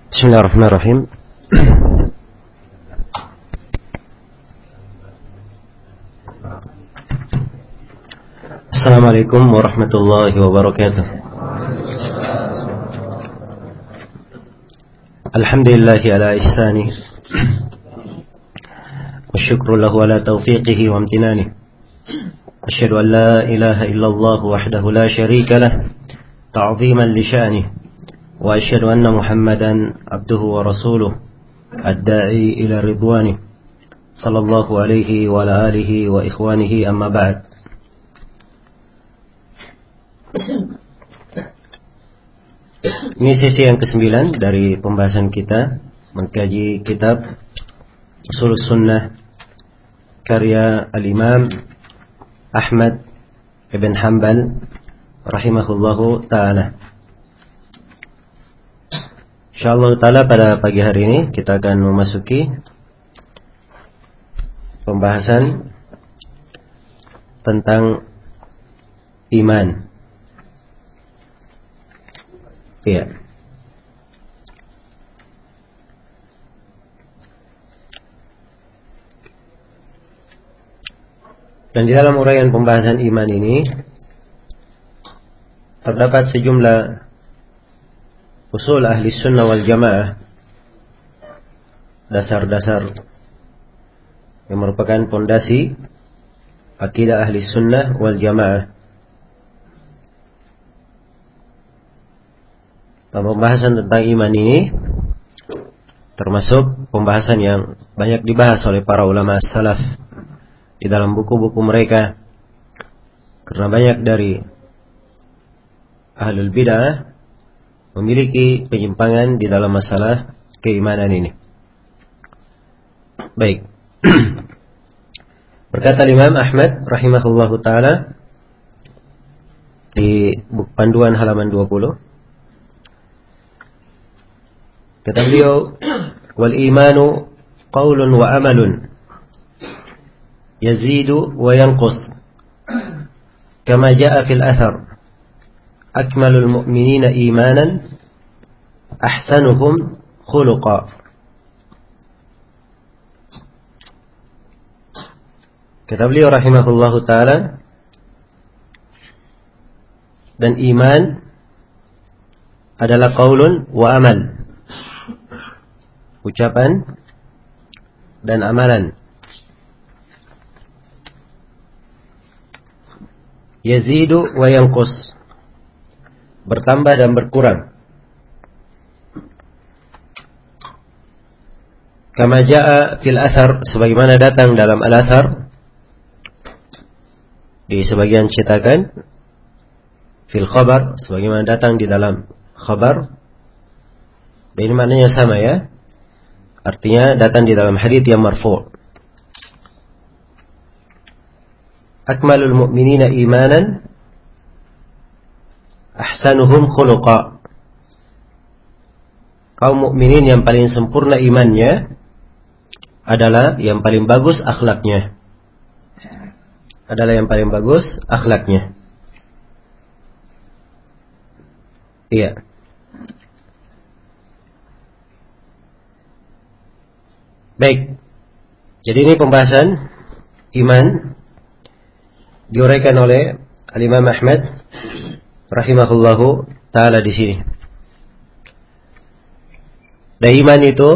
Bismillahirrahmanirrahim. Assalamualaikum warahmatullahi wabarakatuh. Alhamdulillahi ala ihsanih, wasyukru lahu ala taufiqihi wa amtinanih. Asyhadu an la ilaha illallah wahdahu la syarika lah, ta'ziman li sya'nih. Wa asyhadu anna Muhammadan abduhu wa rasuluh, ad-da'i ila ridwanih, sallallahu alaihi wa ala alihi wa ikhwanihi, amma ba'd. Ini sesi yang ke-9 dari pembahasan kita mengkaji kitab Ushulus Sunnah karya Al-Imam Ahmad ibn Hanbal rahimahullahu ta'ala. InsyaAllah ta'ala pada pagi hari ini kita akan memasuki pembahasan tentang iman. Iya. Dan di dalam uraian pembahasan iman ini terdapat sejumlah usul ahli sunnah wal jamaah, dasar-dasar yang merupakan pondasi akidah ahli sunnah wal jamaah. Pembahasan tentang iman ini termasuk pembahasan yang banyak dibahas oleh para ulama salaf di dalam buku-buku mereka, karena banyak dari ahlul bid'ah memiliki penyimpangan di dalam masalah keimanan ini. Baik. Berkata Imam Ahmad rahimahullahu ta'ala di buku panduan halaman 20, kata beliau, wal imanu qaulun wa amalun yazidu wa yanqus kama jaa fil athar akmalul mu'minina imanan ahsanuhum khuluqa. Kata beliau rahimahullahu ta'ala, dan iman adalah qaulun wa amal, ucapan dan amalan. Yazidu wa yanqus, bertambah dan berkurang. Kama jaa fil athar, sebagaimana datang dalam al-athar, di sebagian cetakan, fil khabar, sebagaimana datang di dalam khabar. Dan ini maknanya sama ya, artinya datang di dalam hadits yang marfu'. Akmalul mu'minina imanan ahsanuhum khuluqa. Kaum mukminin yang paling sempurna imannya adalah yang paling bagus akhlaknya. Adalah yang paling bagus akhlaknya. Iya. Baik. Jadi ini pembahasan iman diuraikan oleh Al-Imam Ahmad rahimahullahu ta'ala di sini. Dan iman itu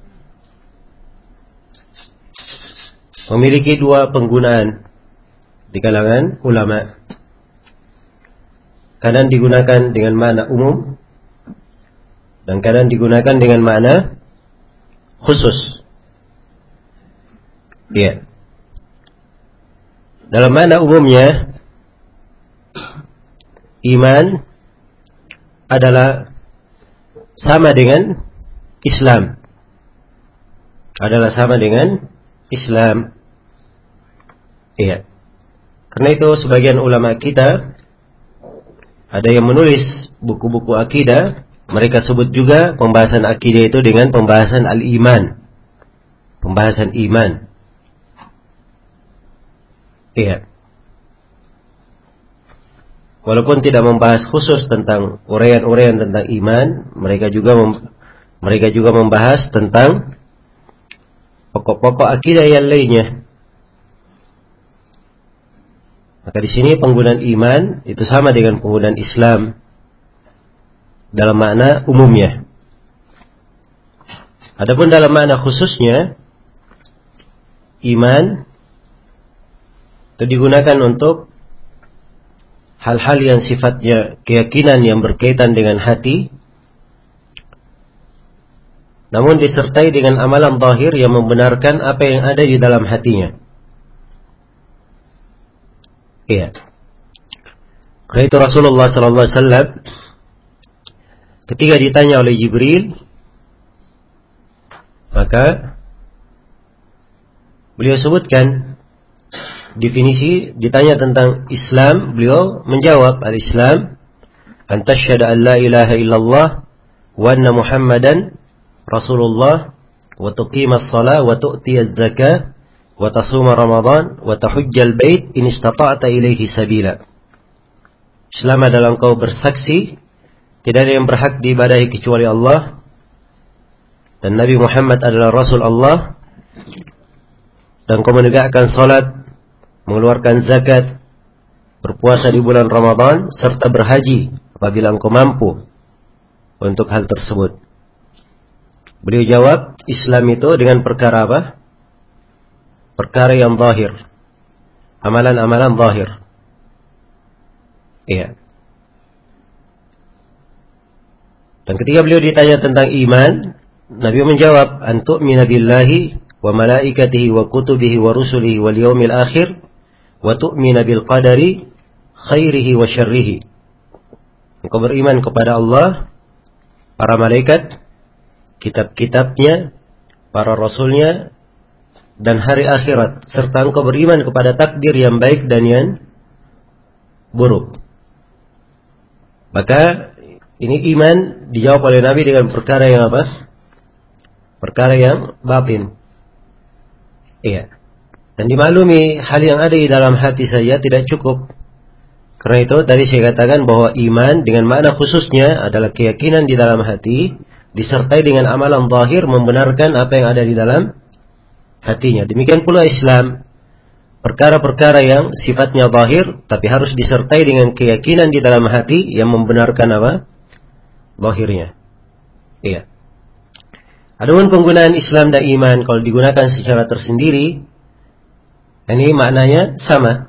memiliki dua penggunaan di kalangan ulama. Kadang digunakan dengan makna umum dan kadang digunakan dengan makna khusus. Iya. Dalam makna umumnya, iman adalah sama dengan Islam. Adalah sama dengan Islam. Iya. Karena itu sebagian ulama kita ada yang menulis buku-buku akidah, mereka sebut juga pembahasan akidah itu dengan pembahasan al-iman. Pembahasan iman. Iya. Walaupun tidak membahas khusus tentang uraian-uraian tentang iman, mereka juga Mereka juga membahas tentang pokok-pokok akidah yang lainnya. Maka di sini penggunaan iman itu sama dengan penggunaan Islam dalam makna umumnya. Adapun dalam makna khususnya, iman itu digunakan untuk hal-hal yang sifatnya keyakinan yang berkaitan dengan hati, namun disertai dengan amalan zahir yang membenarkan apa yang ada di dalam hatinya. Iya. Karena itu Rasulullah SAW ketika ditanya oleh Jibril, maka beliau sebutkan definisi, ditanya tentang Islam, beliau menjawab, al-Islam an tasyhadu an la ilaha illallah wa anna Muhammadan Rasulullah wa tuqimas shalah wa tu'tiyaz zakah wa tasuma Ramadan wa tahujjal bait in istata'ta ilaihi sabila. Islam adalah engkau bersaksi tidak ada yang berhak diibadahi kecuali Allah, dan Nabi Muhammad adalah Rasul Allah, dan kau menegakkan salat, mengeluarkan zakat, berpuasa di bulan Ramadan, serta berhaji apabila engkau mampu untuk hal tersebut. Beliau jawab, Islam itu dengan perkara apa? Perkara yang zahir, amalan-amalan zahir. Iya. Dan ketika beliau ditanya tentang iman, Nabi menjawab, an tu'mina billahi wa malaikatihi wa kutubihi wa rusulihi wal yawmil akhir wa tu'mina bil qadari khairihi wa syarrihi. Engkau beriman kepada Allah, para malaikat, kitab-kitabnya, para rasulnya, dan hari akhirat, serta engkau beriman kepada takdir yang baik dan yang buruk. Maka ini iman dijawab oleh Nabi dengan perkara yang apa? Perkara yang batin. Iya. Dan dimaklumi hal yang ada di dalam hati saja tidak cukup. Karena itu tadi saya katakan bahwa iman dengan makna khususnya adalah keyakinan di dalam hati disertai dengan amalan zahir membenarkan apa yang ada di dalam hatinya. Demikian pula Islam, perkara-perkara yang sifatnya zahir tapi harus disertai dengan keyakinan di dalam hati yang membenarkan apa? Zahirnya. Iya. Adapun penggunaan Islam dan iman kalau digunakan secara tersendiri, ini maknanya sama,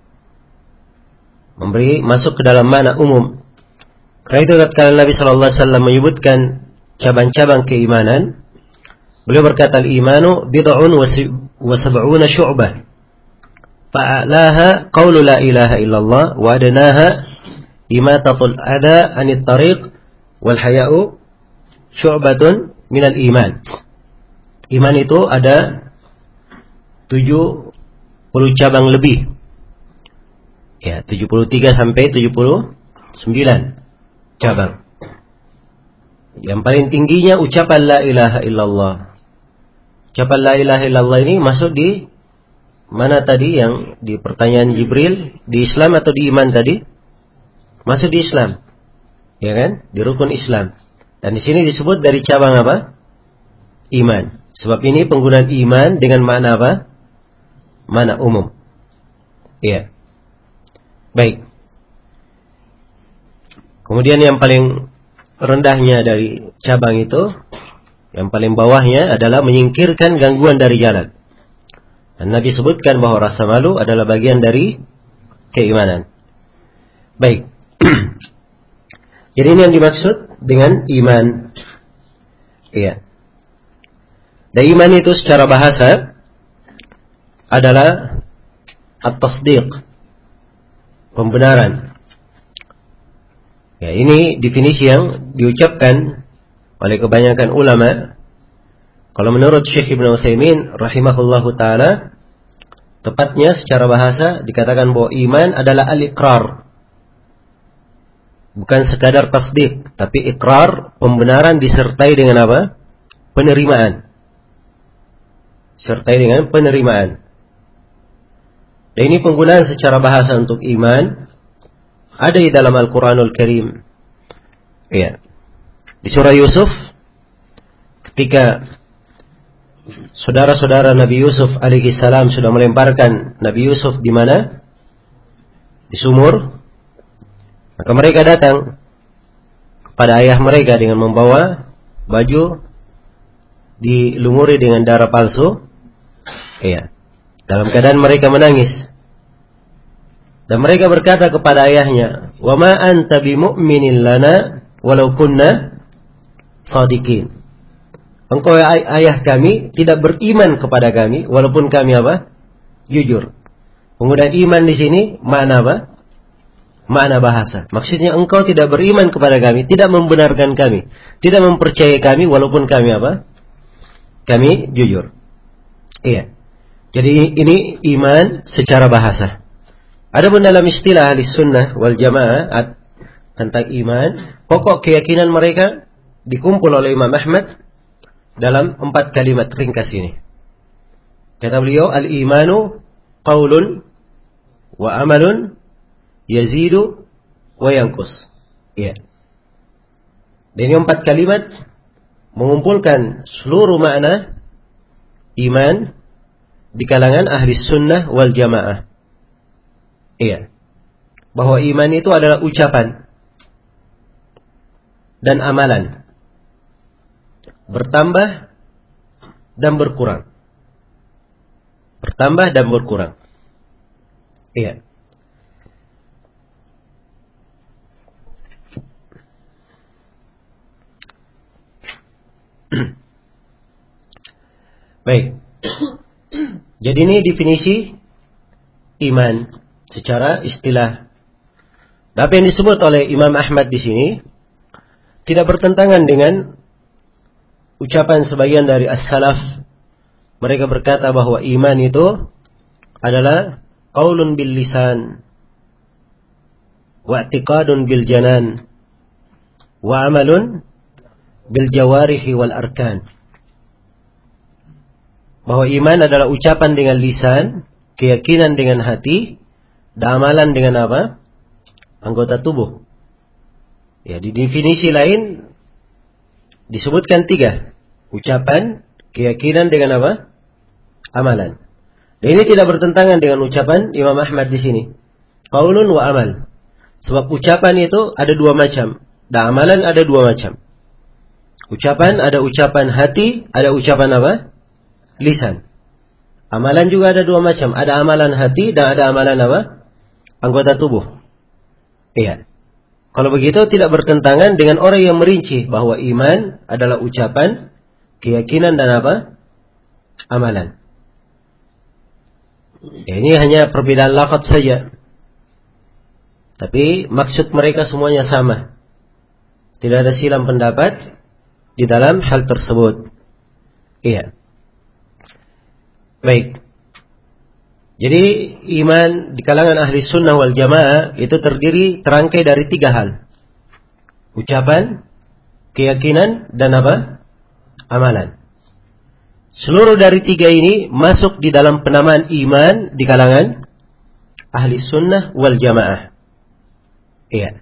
memberi masuk ke dalam makna umum. Karena itu tatkala Nabi sallallahu alaihi wasallam menyebutkan cabang-cabang keimanan, beliau berkata, al-imanu bid'un wa sab'una syu'bah. Fa'alaha qawlu la ilaha illallah wa adnaha imatatul adha 'anit tariq wal haya'u syu'batun minal iman. Iman itu ada 70 cabang lebih. Ya, 73 sampai 79 cabang. Yang paling tingginya ucapan la ilaha illallah. Ucapan la ilaha illallah ini masuk di mana tadi yang di pertanyaan Jibril, di Islam atau di iman tadi? Masuk di Islam. Ya kan? Di rukun Islam. Dan di sini disebut dari cabang apa? Iman. Sebab ini penggunaan iman dengan makna apa? Makna umum. Iya. Baik. Kemudian yang paling rendahnya dari cabang itu, yang paling bawahnya adalah menyingkirkan gangguan dari jalan. Dan Nabi sebutkan bahwa rasa malu adalah bagian dari keimanan. Baik. Jadi ini yang dimaksud dengan iman. Iya. Dan iman itu secara bahasa adalah at-tasdiq, pembenaran. Ya, ini definisi yang diucapkan oleh kebanyakan ulama. Kalau menurut Syekh Ibn Utsaimin rahimahullahu ta'ala, tepatnya secara bahasa dikatakan bahwa iman adalah al-iqrar. Bukan sekadar tasdik, tapi iqrar, pembenaran disertai dengan apa? Penerimaan. Disertai dengan penerimaan. Dan ini penggunaan secara bahasa untuk iman ada di dalam Al-Quranul Karim. Ya. Di surah Yusuf ketika saudara-saudara Nabi Yusuf alaihi salam sudah melemparkan Nabi Yusuf di mana? Di sumur. Maka mereka datang kepada ayah mereka dengan membawa baju dilumuri dengan darah palsu. Iya. Dalam keadaan mereka menangis. Dan mereka berkata kepada ayahnya, "Wa ma anta bimu'minin lana walau kunna shadiqin." Engkau ayah kami tidak beriman kepada kami walaupun kami apa? Jujur. Penggunaan iman di sini makna apa? Makna bahasa. Maksudnya engkau tidak beriman kepada kami, tidak membenarkan kami, tidak mempercayai kami walaupun kami apa? Kami jujur. Iya. Jadi ini iman secara bahasa. Adapun dalam istilah ahli sunnah wal jamaah tentang iman, pokok keyakinan mereka dikumpul oleh Imam Ahmad dalam 4 kalimat ringkas ini. Kata beliau, al-imanu qaulun wa amalun yazidu wa yanqus. Iya. Dan ini 4 kalimat mengumpulkan seluruh makna iman di kalangan ahli sunnah wal jamaah. Iya. Bahwa iman itu adalah ucapan dan amalan. Bertambah dan berkurang. Bertambah dan berkurang. Iya. Baik. Jadi ini definisi iman secara istilah. Apa yang disebut oleh Imam Ahmad di sini tidak bertentangan dengan ucapan sebagian dari as-salaf. Mereka berkata bahwa iman itu adalah qaulun bil lisan wa i'tiqadun bil janan wa amalun bil jawarihi wal arkan. Bahwa iman adalah ucapan dengan lisan, keyakinan dengan hati, dan amalan dengan apa? Anggota tubuh. Ya, di definisi lain disebutkan 3. Ucapan, keyakinan dengan apa? Amalan. Dan ini tidak bertentangan dengan ucapan Imam Ahmad di sini. Qaulun wa amal. Sebab ucapan itu ada 2 macam, dan amalan ada 2 macam. Ucapan ada ucapan hati, ada ucapan apa? Lisan. Amalan juga ada 2 macam. Ada amalan hati dan ada amalan apa? Anggota tubuh. Iya. Kalau begitu tidak bertentangan dengan orang yang merinci bahwa iman adalah ucapan, keyakinan dan apa? Amalan. Ya, ini hanya perbedaan lafaz saja. Tapi maksud mereka semuanya sama. Tidak ada silang pendapat di dalam hal tersebut. Iya. Baik. Jadi iman di kalangan ahli sunnah wal jamaah itu terangkai dari 3 hal. Ucapan, keyakinan, dan apa? Amalan. Seluruh dari 3 ini masuk di dalam penamaan iman di kalangan ahli sunnah wal jamaah. Iya.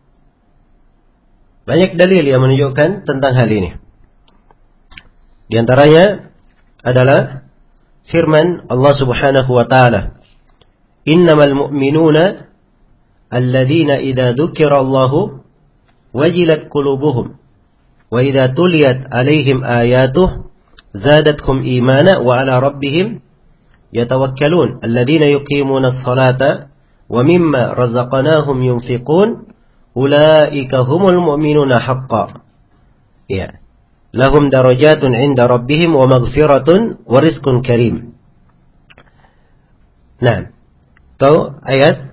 Banyak dalil yang menunjukkan tentang hal ini. Di antaranya adalah firman Allah Subhanahu wa taala, "Innamal mu'minuna alladzina idza dzukirallahu wajilat qulubuhum wa idza tuliyat 'alaihim ayatuhu zadatuhum imana wa 'ala rabbihim yatawakkalun alladzina yuqimuna as-salata wa mimma razaqnahum yunfiqun ulaika humul mu'minuna haqqan." Ya. Lahum darajatun 'inda rabbihim wa maghfiratun wa rizqun karim. Nah, tahu ayat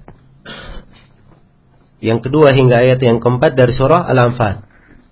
yang kedua hingga ayat yang keempat dari surah Al-Anfal.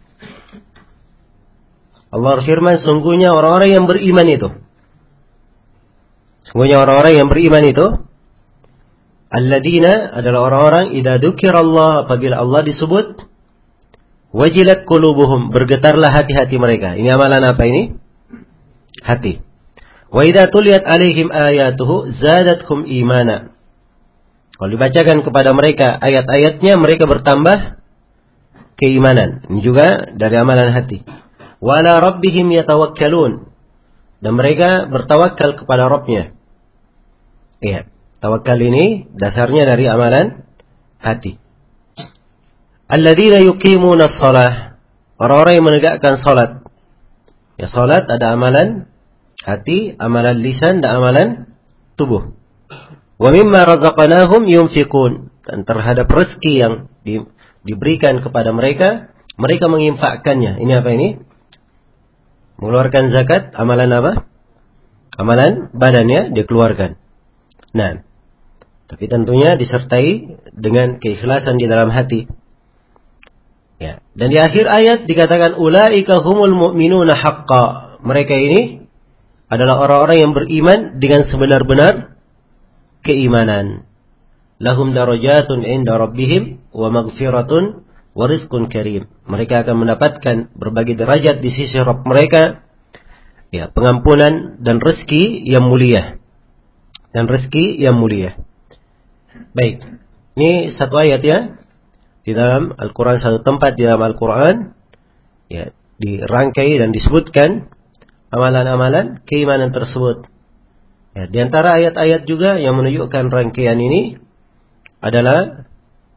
Allah berfirman, sungguhnya orang-orang yang beriman itu. Sungguhnya orang-orang yang beriman itu, alladzina adalah orang-orang idza dzukirallah, apabila Allah disebut, wajilat qulubuhum, bergetarlah hati-hati mereka. Ini amalan apa ini? Hati. Wa idza tuliyat alaihim ayatuhu zadatuhum imana. Kalau dibacakan kepada mereka ayat-ayatnya, mereka bertambah keimanan. Ini juga dari amalan hati. Wa ala rabbihim yatawakkalun. Dan mereka bertawakal kepada Rabbnya. Iya, tawakal ini dasarnya dari amalan hati. Alladzina yuqimuna shalah. Orang-orang yang menegakkan salat. Ya, salat ada amalan hati, amalan lisan, dan amalan tubuh. Wa mimma razaqnahum yunfiqun. Dan terhadap rezeki yang diberikan kepada mereka, mereka menginfakkannya. Ini apa ini? Mengeluarkan zakat, amalan apa? Amalan badannya dikeluarkan. Nah, tapi tentunya disertai dengan keikhlasan di dalam hati. Ya. Dan di akhir ayat dikatakan ulaika humul mu'minuna haqqa. Mereka ini adalah orang-orang yang beriman dengan sebenar-benar keimanan. Lahum darajatun inda rabbihim wa maghfiratun wa rizqun karim. Mereka akan mendapatkan berbagai derajat di sisi Rabb mereka, ya, pengampunan dan rezeki yang mulia. Dan rezeki yang mulia. Baik. Ini satu ayat ya. Di dalam Al-Quran, satu tempat di dalam Al-Quran, ya, dirangkai dan disebutkan amalan-amalan keimanan tersebut. Ya, di antara ayat-ayat juga yang menunjukkan rangkaian ini adalah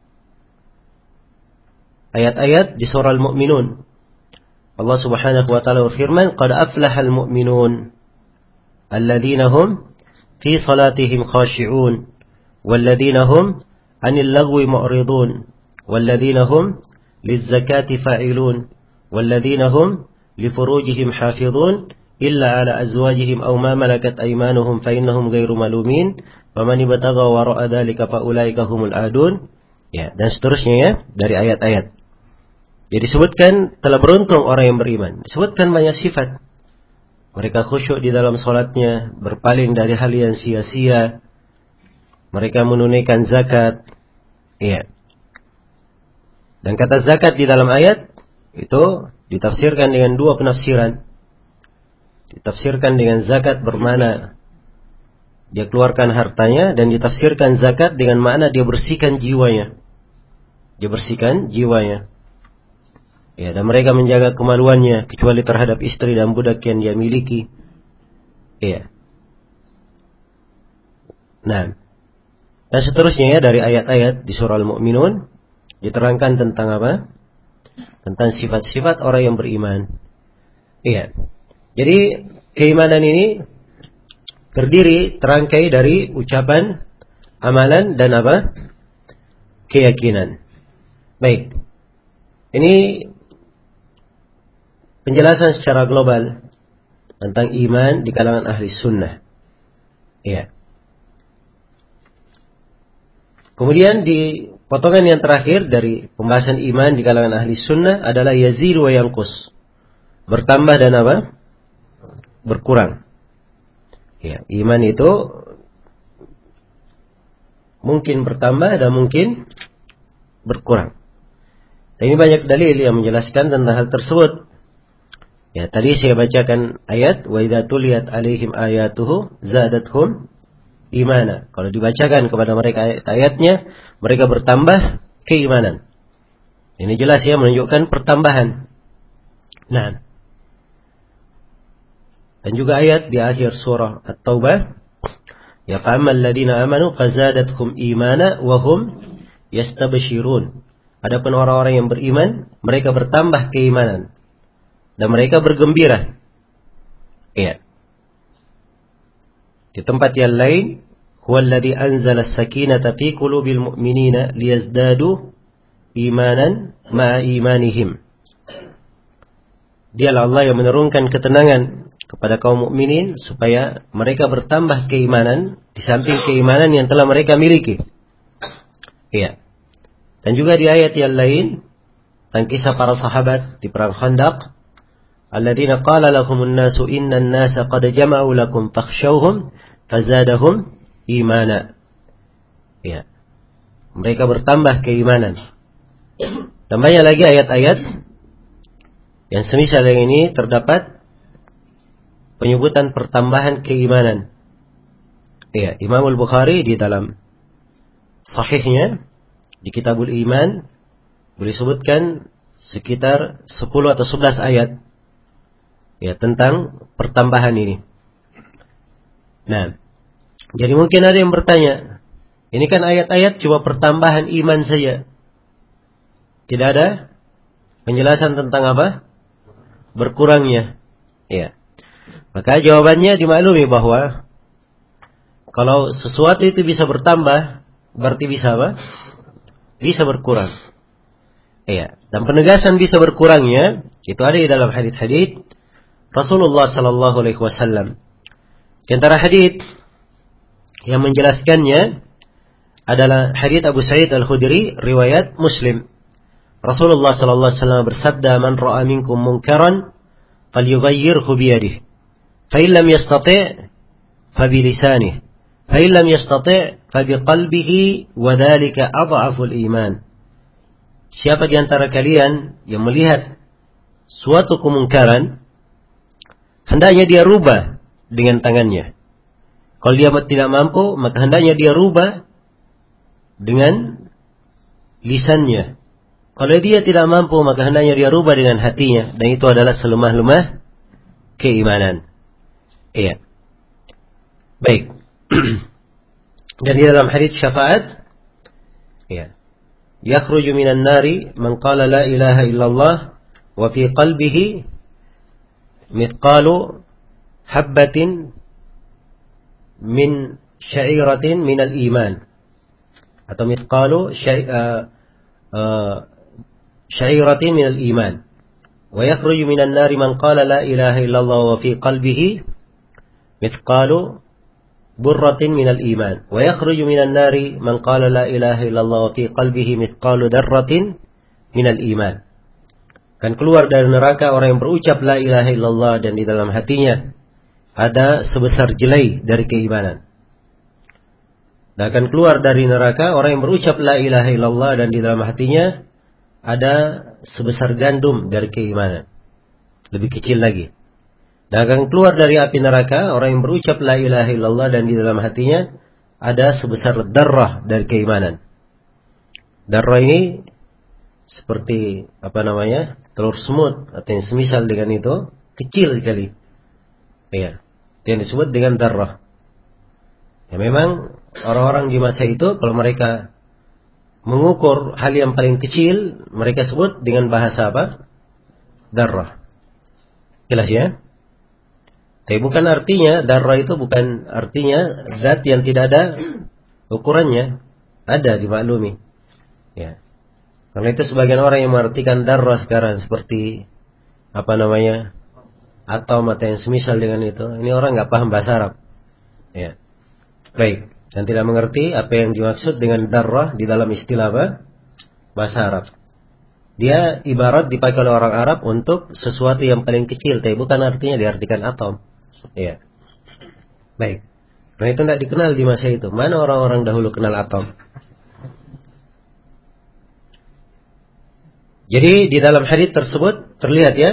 ayat-ayat di surah Al-Mu'minun. Allah Subhanahu wa taala berfirman, "Qad aflahal mu'minun alladzina hum fi salatihim khashi'un walladzina hum 'anil lagwi mu'ridun walladzina hum lizzakati fa'ilun walladzina hum lifurujihim hafizun illa 'ala azwajihim aw ma malakat aymanuhum fa innahum ghairu malumin faman ibtagha wara'a dzalika fa ulaika humul adun." Ya, dan seterusnya ya dari ayat-ayat. Jadi disebutkan telah beruntung orang yang beriman. Disebutkan banyak sifat. Mereka khusyuk di dalam salatnya, berpaling dari hal yang sia-sia. Mereka menunaikan zakat. Iya. Dan kata zakat di dalam ayat itu ditafsirkan dengan dua penafsiran. Ditafsirkan dengan zakat bermakna dia keluarkan hartanya, dan ditafsirkan zakat dengan makna dia bersihkan jiwanya. Dia bersihkan jiwanya. Ya, dan mereka menjaga kemaluannya kecuali terhadap istri dan budak yang dia miliki. Iya. Nah, dan seterusnya ya dari ayat-ayat di surah Al-Mu'minun diterangkan tentang apa? Tentang sifat-sifat orang yang beriman. Iya. Jadi keimanan ini terdiri, terangkai dari ucapan, amalan, dan apa? Keyakinan. Baik. Ini penjelasan secara global tentang iman di kalangan ahli sunnah. Ya. Kemudian di potongan yang terakhir dari pembahasan iman di kalangan ahli sunnah adalah yazid wa yanqus. Bertambah dan apa? Berkurang. Ya, iman itu mungkin bertambah dan mungkin berkurang. Dan ini banyak dalil yang menjelaskan tentang hal tersebut. Ya, tadi saya bacakan ayat wa idza tuliyat alaihim ayatuhu zadatuhum imana. Kalau dibacakan kepada mereka ayat-ayatnya, mereka bertambah keimanan. Ini jelas ya menunjukkan pertambahan. Nah, dan juga ayat di akhir surah At-Taubah, ya fa'amal ladina amanu fazadathum imana wa hum yastabshirun. Adapun orang-orang yang beriman, mereka bertambah keimanan dan mereka bergembira. Iya. Di tempat yang lain, huwallazi anzala as-sakinata fi qulubil mu'minina liyazdadu imanan ma'a imanihim. Dialah Allah yang menurunkan ketenangan kepada kaum mukminin supaya mereka bertambah keimanan di samping keimanan yang telah mereka miliki. Iya. Dan juga di ayat yang lain tentang kisah para sahabat di perang Khandaq, alladzina qala lahumun nasu innan nasa qad jama'u lakum fakhshawhum fazadahum imana. Ya. Mereka bertambah keimanan. Dan banyak lagi ayat-ayat yang semisal yang ini terdapat penyebutan pertambahan keimanan. Ya, Imam Al-Bukhari di dalam sahihnya di Kitabul Iman boleh sebutkan sekitar 10 atau 11 ayat ya tentang pertambahan ini. Nah, jadi mungkin ada yang bertanya, ini kan ayat-ayat cuma pertambahan iman saja. Tidak ada penjelasan tentang apa? Berkurangnya. Ya. Maka jawabannya dimaklumi bahwa kalau sesuatu itu bisa bertambah, berarti bisa apa? Bisa berkurang. Iya. Dan penegasan bisa berkurangnya itu ada di dalam hadits-hadits Rasulullah sallallahu alaihi wasallam. Di antara hadits yang menjelaskannya adalah hadits Abu Sa'id Al-Khudri riwayat Muslim. Rasulullah sallallahu alaihi wasallam bersabda, "Man ra'a minkum munkaran falyughayyirhu bi yadihi, fa in lam yastati' fa bi lisanihi, fa in lam yastati' fa bi qalbihi, wa dzalika adhaful iman." Siapa di antara kalian yang melihat suatu kemungkaran, hendaknya dia rubah dengan tangannya. Kalau dia tidak mampu, maka hendaknya dia rubah dengan lisannya. Kalau dia tidak mampu, maka hendaknya dia rubah dengan hatinya. Dan itu adalah selemah-lemah keimanan. Iya. Baik. Dan di dalam hadits syafaat, iya, yakhruju minan nari man qala la ilaha illallah wa fi qalbihi mithqalu habbatin min sya'iratin minal iman, atau mithqalu sya'iratin minal iman. Wa yakhruju minan nari man qala la ilaha illallah wa fi qalbihi mithqalu burratin minal iman. Wa yakhruju minan nari man qala la ilaha illallah wa fi qalbihi mithqalu darratin minal iman. Kan keluar dari neraka orang yang berucap la ilaha illallah dan di dalam hatinya ada sebesar jelai dari keimanan. Dan akan keluar dari neraka orang yang berucap la ilaha illallah dan di dalam hatinya ada sebesar gandum dari keimanan. Lebih kecil lagi. Dan akan keluar dari api neraka orang yang berucap la ilaha illallah dan di dalam hatinya ada sebesar darrah dari keimanan. Darrah ini seperti telur semut atau yang semisal dengan itu, kecil sekali. Iya, yang disebut dengan darrah. Ya memang orang-orang di masa itu kalau mereka mengukur hal yang paling kecil, mereka sebut dengan bahasa apa? Darrah. Jelas ya? Tapi bukan artinya, darrah itu bukan artinya zat yang tidak ada ukurannya. Ada, dimaklumi. Ya. Karena itu sebagian orang yang mengartikan darrah sekarang seperti atom atau yang semisal dengan itu. Ini orang nggak paham bahasa Arab. Ya. Baik. Dan tidak mengerti apa yang dimaksud dengan darrah di dalam istilah apa? Bahasa Arab. Dia ibarat dipakai oleh orang Arab untuk sesuatu yang paling kecil, tapi bukan artinya diartikan atom. Ya. Baik. Karena itu tidak dikenal di masa itu. Mana orang-orang dahulu kenal atom? Jadi di dalam hadits tersebut terlihat ya,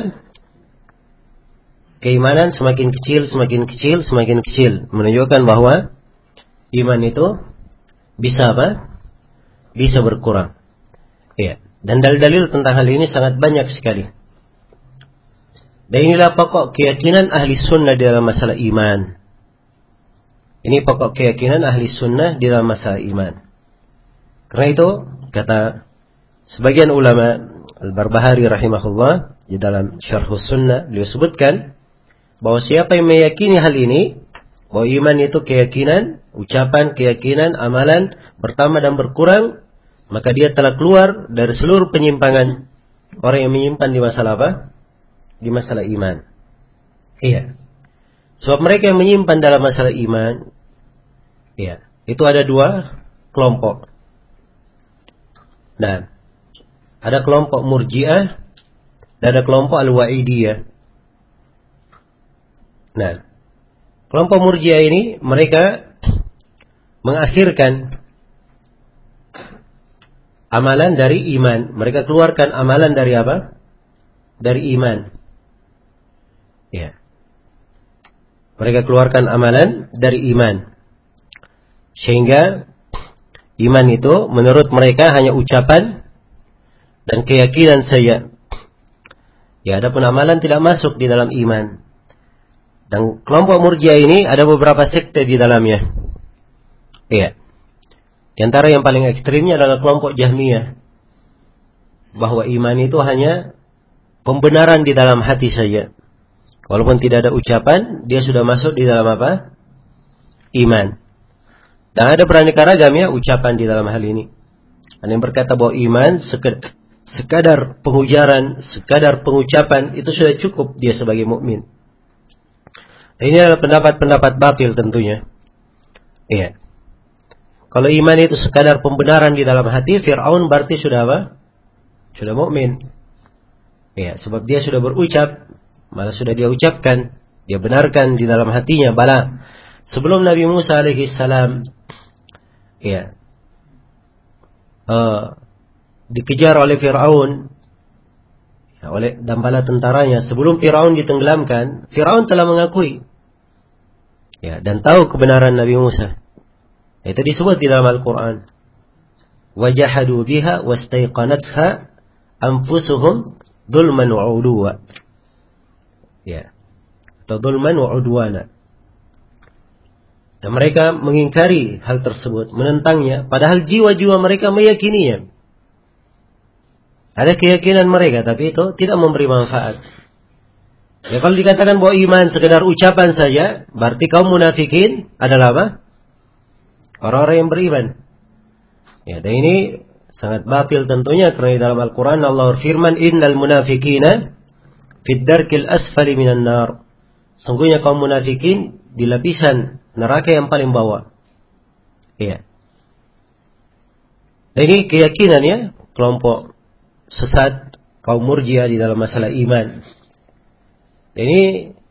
keimanan semakin kecil, semakin kecil, semakin kecil, menunjukkan bahwa iman itu bisa apa? Bisa berkurang. Ya. Dan dalil-dalil tentang hal ini sangat banyak sekali. Dan inilah pokok keyakinan ahli sunnah di dalam masalah iman. Ini pokok keyakinan ahli sunnah di dalam masalah iman. Karena itu, kata sebagian ulama, Al-Barbahari rahimahullah, di dalam Syarhus Sunnah, beliau sebutkan bahwa siapa yang meyakini hal ini, bahwa iman itu keyakinan, ucapan, keyakinan, amalan, bertambah dan berkurang, maka dia telah keluar dari seluruh penyimpangan orang yang menyimpan di masalah apa? Di masalah iman. Iya. Sebab mereka yang menyimpan dalam masalah iman, iya, itu ada dua kelompok. Nah, ada kelompok Murji'ah dan ada kelompok Al-Wa'idiyah. Nah, kelompok Murji'ah ini mereka mengakhirkan amalan dari iman. Mereka keluarkan amalan dari apa? Dari iman. Ya. Mereka keluarkan amalan dari iman. Sehingga iman itu menurut mereka hanya ucapan dan keyakinan saja. Ya, adapun amalan tidak masuk di dalam iman. Dan kelompok Murji'ah ini ada beberapa sekte di dalamnya. Iya. Di antara yang paling ekstrimnya adalah kelompok Jahmiyah. Bahwa iman itu hanya pembenaran di dalam hati saja. Walaupun tidak ada ucapan, dia sudah masuk di dalam apa? Iman. Dan ada beraneka ragam ya ucapan di dalam hal ini. Ada yang berkata bahwa iman sekadar pengujaran, sekadar pengucapan itu sudah cukup dia sebagai mukmin. Ini adalah pendapat-pendapat batil tentunya. Iya. Kalau iman itu sekadar pembenaran di dalam hati, Fir'aun berarti sudah apa? Sudah mukmin. Iya, sebab dia sudah berucap, malah sudah dia ucapkan, dia benarkan di dalam hatinya. Bala. Sebelum Nabi Musa alaihi salam ya, dikejar oleh Fir'aun ya, dan bala tentaranya. Sebelum Fir'aun ditenggelamkan, Fir'aun telah mengakui ya, dan tahu kebenaran Nabi Musa. Itu disebut di dalam Al-Quran. Wajahadu biha wastaiqanatha anfusuhum dhulman wa udwa. Ya. Atau dhulman wa udwana. Dan mereka mengingkari hal tersebut, menentangnya, padahal jiwa-jiwa mereka meyakininya. Ada keyakinan mereka, tapi itu tidak memberi manfaat. Ya, kalau dikatakan bahwa iman sekedar ucapan saja, berarti kaum munafikin adalah apa? Orang-orang yang beriman. Ya, dan ini sangat batil tentunya, karena di dalam Al-Quran Allah berfirman, Innal munafikina fid darkil asfali minan nar. Sungguhnya kaum munafikin di lapisan neraka yang paling bawah. Iya. Dan ini keyakinan ya, kelompok sesat kaum Murji'ah di dalam masalah iman. Dan ini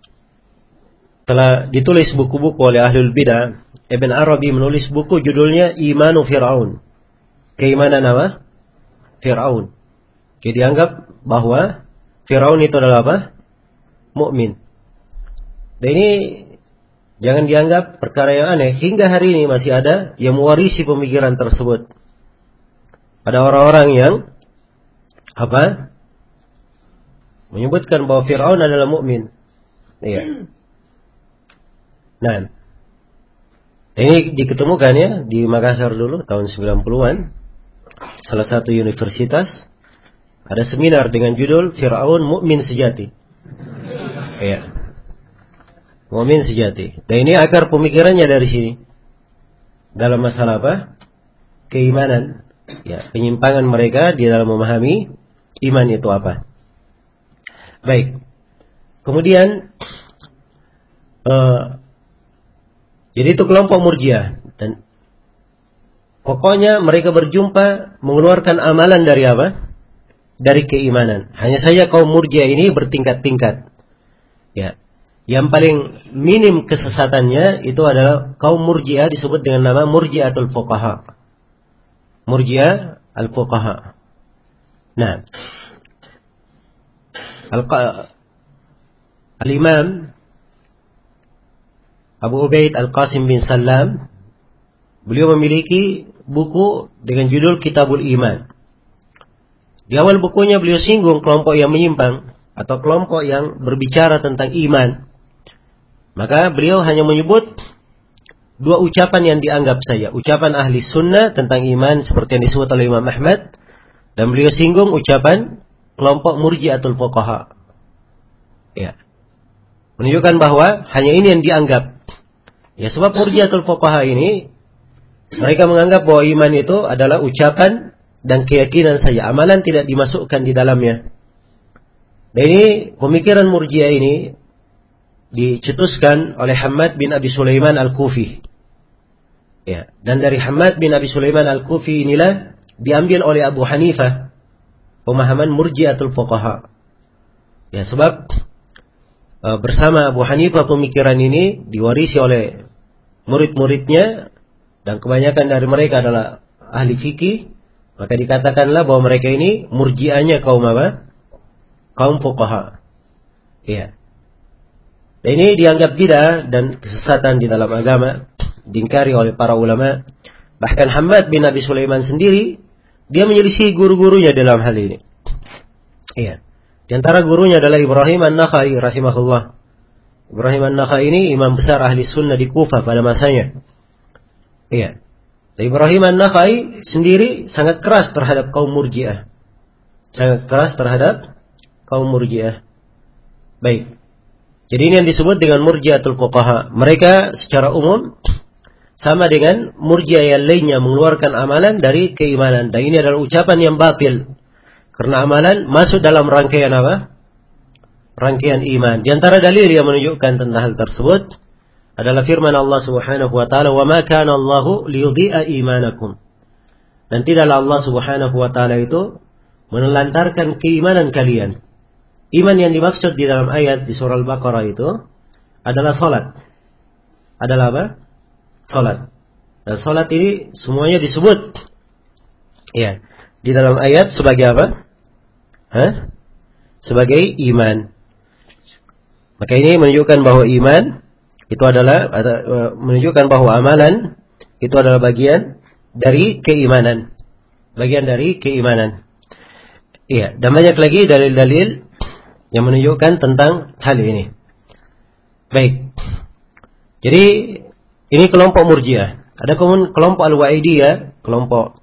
telah ditulis buku-buku oleh Ahlul Bidah. Ibn Arabi menulis buku judulnya Imanu Fir'aun. Keimanan apa? Fir'aun. Jadi dianggap bahwa Fir'aun itu adalah apa? Mukmin. Dan ini jangan dianggap perkara yang aneh. Hingga hari ini masih ada yang mewarisi pemikiran tersebut. Ada orang-orang yang apa? Menyebutkan bahwa Fir'aun adalah mukmin. Iya. Nah, ini diketemukan ya di Makassar dulu tahun 90-an. Salah satu universitas ada seminar dengan judul Fir'aun Mukmin Sejati. Iya. Mukmin sejati. Dan ini akar pemikirannya dari sini. Dalam masalah apa? Keimanan. Ya, penyimpangan mereka di dalam memahami iman itu apa. Baik. Kemudian jadi itu kelompok Murji'ah. Dan pokoknya mereka berjumpa mengeluarkan amalan dari apa? Dari keimanan. Hanya saja kaum Murji'ah ini bertingkat-tingkat. Ya. Yang paling minim kesesatannya itu adalah kaum Murji'ah, disebut dengan nama Murji'atul Fuqaha. Murji'ah al-Fuqaha. Nah, Al-Imam Abu Ubaid Al-Qasim bin Salam, beliau memiliki buku dengan judul Kitabul Iman. Di awal bukunya beliau singgung kelompok yang menyimpang atau kelompok yang berbicara tentang iman. Maka beliau hanya menyebut dua ucapan yang dianggap saja. Ucapan ahli sunnah tentang iman seperti yang disebut oleh Imam Ahmad. Dan beliau singgung ucapan kelompok Murji'atul Fuqaha. Ya. Menunjukkan bahwa hanya ini yang dianggap. Ya, sebab Murji'atul Fuqaha ini mereka menganggap bahwa iman itu adalah ucapan dan keyakinan saja. Amalan tidak dimasukkan di dalamnya. Dan ini pemikiran Murji'ah ini dicetuskan oleh Hammad bin Abi Sulaiman Al-Kufi. Ya, dan dari Hammad bin Abi Sulaiman Al-Kufi inilah diambil oleh Abu Hanifah pemahaman Murji'atul Fuqaha. Ya, sebab bersama Abu Hanifah pemikiran ini diwarisi oleh murid-muridnya dan kebanyakan dari mereka adalah ahli fikih, maka dikatakanlah bahwa mereka ini Murji'ahnya kaum apa? Kaum Fuqaha. Ya. Dan ini dianggap bid'ah dan kesesatan di dalam agama, diingkari oleh para ulama. Bahkan Hammad bin Abi Sulaiman sendiri, dia menyelisih guru-gurunya dalam hal ini. Iya. Di antara gurunya adalah Ibrahim An-Nakhai rahimahullah. Ibrahim An-Nakhai ini imam besar ahli sunnah di Kufah pada masanya. Iya. Ibrahim An-Nakhai sendiri sangat keras terhadap kaum Murji'ah. Sangat keras terhadap kaum Murji'ah. Baik. Jadi ini yang disebut dengan Murji'atul Fuqaha. Mereka secara umum sama dengan Murji'ah yang lainnya, mengeluarkan amalan dari keimanan. Dan ini adalah ucapan yang batil. Karena amalan masuk dalam rangkaian apa? Rangkaian iman. Di antara dalil yang menunjukkan tentang hal tersebut adalah firman Allah Subhanahu wa taala, "Wa ma kana Allahu liyudhi'a imanakum." Dan tidaklah Allah Subhanahu wa taala itu menelantarkan keimanan kalian. Iman yang dimaksud di dalam ayat di surah Al-Baqarah itu adalah salat. Adalah apa? Salat. Dan salat ini semuanya disebut ya di dalam ayat sebagai apa? Sebagai iman. Maka ini menunjukkan bahwa iman itu adalah menunjukkan bahwa amalan itu adalah bagian dari keimanan. Bagian dari keimanan. Iya, dan banyak lagi dalil-dalil yang menunjukkan tentang hal ini. Baik. Jadi ini kelompok Murji'ah. Ada kelompok Al-Wa'idiyah, kelompok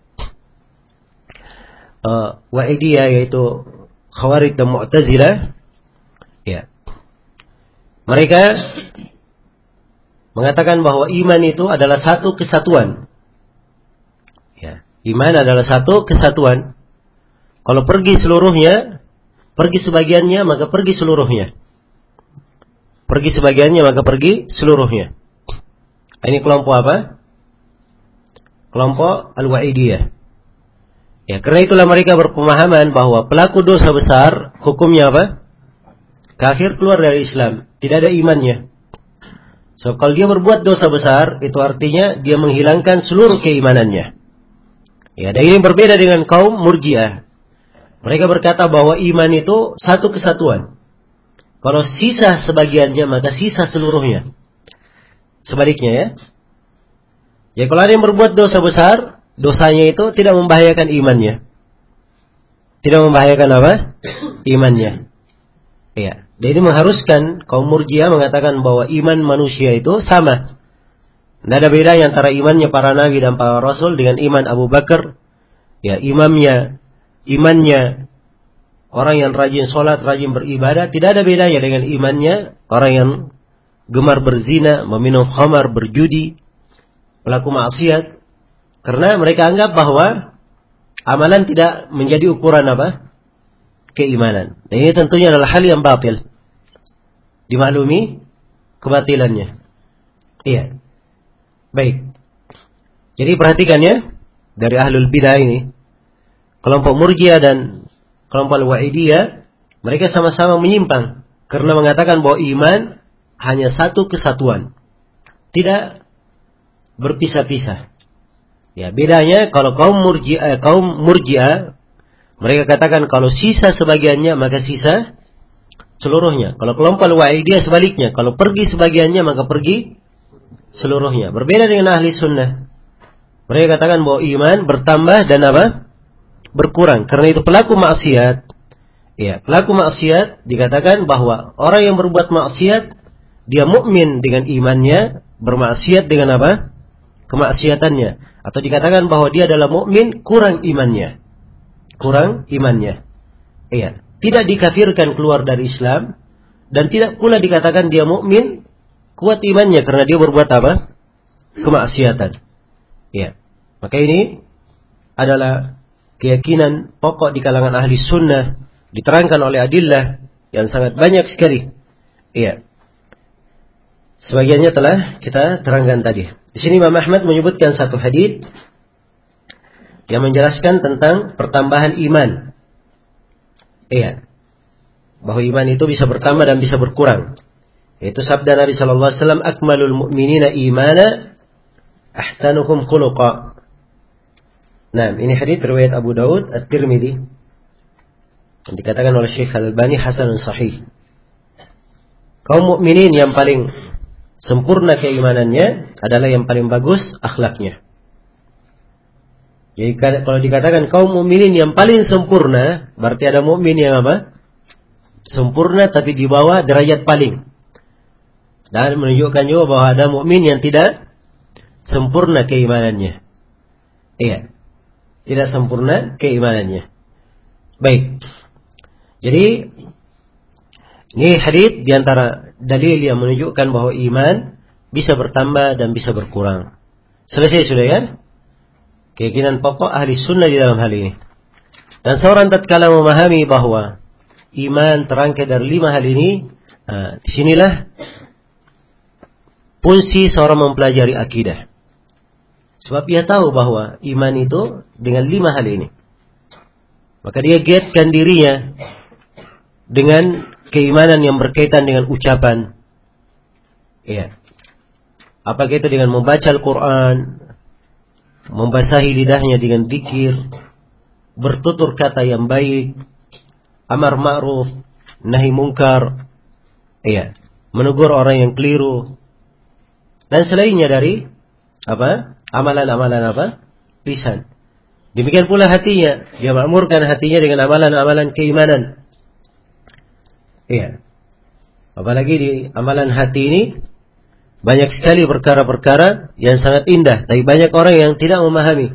Wa'idiyah yaitu Khawarij dan Mu'tazilah. Ya. Mereka mengatakan bahwa iman itu adalah satu kesatuan. Ya, iman adalah satu kesatuan. Kalau pergi seluruhnya, pergi sebagiannya, maka pergi seluruhnya. Pergi sebagiannya, maka pergi seluruhnya. Ini kelompok apa? Kelompok Al-Wa'idiyah. Ya, karena itulah mereka berpemahaman bahwa pelaku dosa besar, hukumnya apa? Kafir, keluar dari Islam. Tidak ada imannya. So, kalau dia berbuat dosa besar, itu artinya dia menghilangkan seluruh keimanannya. Ya, dan ini berbeda dengan kaum Murji'ah. Mereka berkata bahwa iman itu satu kesatuan. Kalau sisa sebagiannya, maka sisa seluruhnya. Sebaliknya ya. Ya, kalau ada yang berbuat dosa besar, dosanya itu tidak membahayakan imannya. Tidak membahayakan apa? Imannya. Ya. Dan ini mengharuskan kaum Murji'ah mengatakan bahwa iman manusia itu sama. Tidak ada bedanya antara imannya para nabi dan para rasul dengan iman Abu Bakar. Ya, imannya orang yang rajin sholat, rajin beribadah, tidak ada bedanya dengan imannya orang yang gemar berzina, meminum khamar, berjudi, pelaku maksiat. Karena mereka anggap bahwa amalan tidak menjadi ukuran apa? Keimanan. Dan ini tentunya adalah hal yang batil. Dimaklumi kebatilannya. Iya. Baik. Jadi perhatikan ya, dari ahlul bidah ini, kelompok Murji'ah dan kelompok Al-Wa'idiyah, mereka sama-sama menyimpang karena mengatakan bahwa iman hanya satu kesatuan, tidak berpisah-pisah. Ya, bedanya kalau kaum Murji'ah mereka katakan kalau sisa sebagiannya maka sisa seluruhnya. Kalau kelompok Al-Wa'idiyah sebaliknya, kalau pergi sebagiannya maka pergi seluruhnya. Berbeda dengan ahli sunnah. Mereka katakan bahwa iman bertambah dan apa? Berkurang. Karena itu pelaku maksiat. Ya, pelaku maksiat dikatakan bahwa orang yang berbuat maksiat dia mukmin dengan imannya, bermaksiat dengan apa? Kemaksiatannya. Atau dikatakan bahwa dia adalah mukmin kurang imannya. Kurang imannya. Iya. Tidak dikafirkan keluar dari Islam dan tidak pula dikatakan dia mukmin kuat imannya karena dia berbuat apa? Kemaksiatan. Ya. Maka ini adalah keyakinan pokok di kalangan ahli sunnah, diterangkan oleh adillah yang sangat banyak sekali. Iya. Sebagiannya telah kita terangkan tadi. Di sini Imam Ahmad menyebutkan satu hadits yang menjelaskan tentang pertambahan iman. Iya. Bahwa iman itu bisa bertambah dan bisa berkurang. Yaitu sabda Nabi sallallahu alaihi wasallam, "Akmalul mu'minina imana ahsanuhum khuluqa." Nah, ini hadits riwayat Abu Daud, At-Tirmidzi. Yang dikatakan oleh Syekh Al-Albani hasanun sahih. Kaum mukminin yang paling sempurna keimanannya adalah yang paling bagus akhlaknya. Jadi kalau dikatakan kaum mukminin yang paling sempurna, berarti ada mukmin yang apa? sempurna tapi di bawah derajat paling. Dan menunjukkan juga bahwa ada mukmin yang tidak sempurna keimanannya. Iya. Tidak sempurna keimanannya. Baik. Jadi ini hadits di antara dalil yang menunjukkan bahwa iman bisa bertambah dan bisa berkurang. Selesai sudah ya? Keyakinan pokok ahli sunnah di dalam hal ini. Dan seorang tatkala memahami bahwa iman terangkai dari 5 hal ini, disinilah fungsi seorang mempelajari akidah. Sebab dia tahu bahwa iman itu dengan 5 hal ini. Maka dia giatkan dirinya dengan keimanan yang berkaitan dengan ucapan. Ya. Apakah itu dengan membaca Al-Quran, membasahi lidahnya dengan zikir, bertutur kata yang baik, amar ma'ruf, nahi mungkar, iya, menegur orang yang keliru, dan selainnya dari amalan-amalan lisan. Demikian pula hatinya, dia makmurkan hatinya dengan amalan-amalan keimanan. Iya. Apalagi di amalan hati ini banyak sekali perkara-perkara yang sangat indah, tapi banyak orang yang tidak memahami.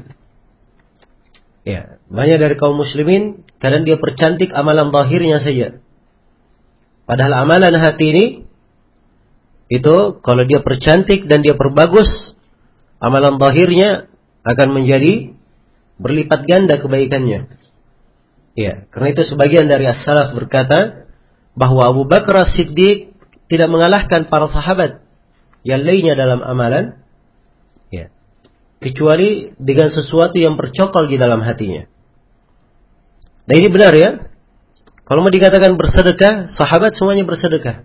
Ya, banyak dari kaum muslimin kadang dia percantik amalan zahirnya saja. Padahal amalan hati ini itu kalau dia percantik dan dia perbagus, amalan zahirnya akan menjadi berlipat ganda kebaikannya. Ya, karena itu sebagian dari as-salaf berkata bahwa Abu Bakar As-Siddiq tidak mengalahkan para sahabat yang lainnya dalam amalan, ya, kecuali dengan sesuatu yang bercokol di dalam hatinya. Dan ini benar ya. Kalau mau dikatakan bersedekah, sahabat semuanya bersedekah.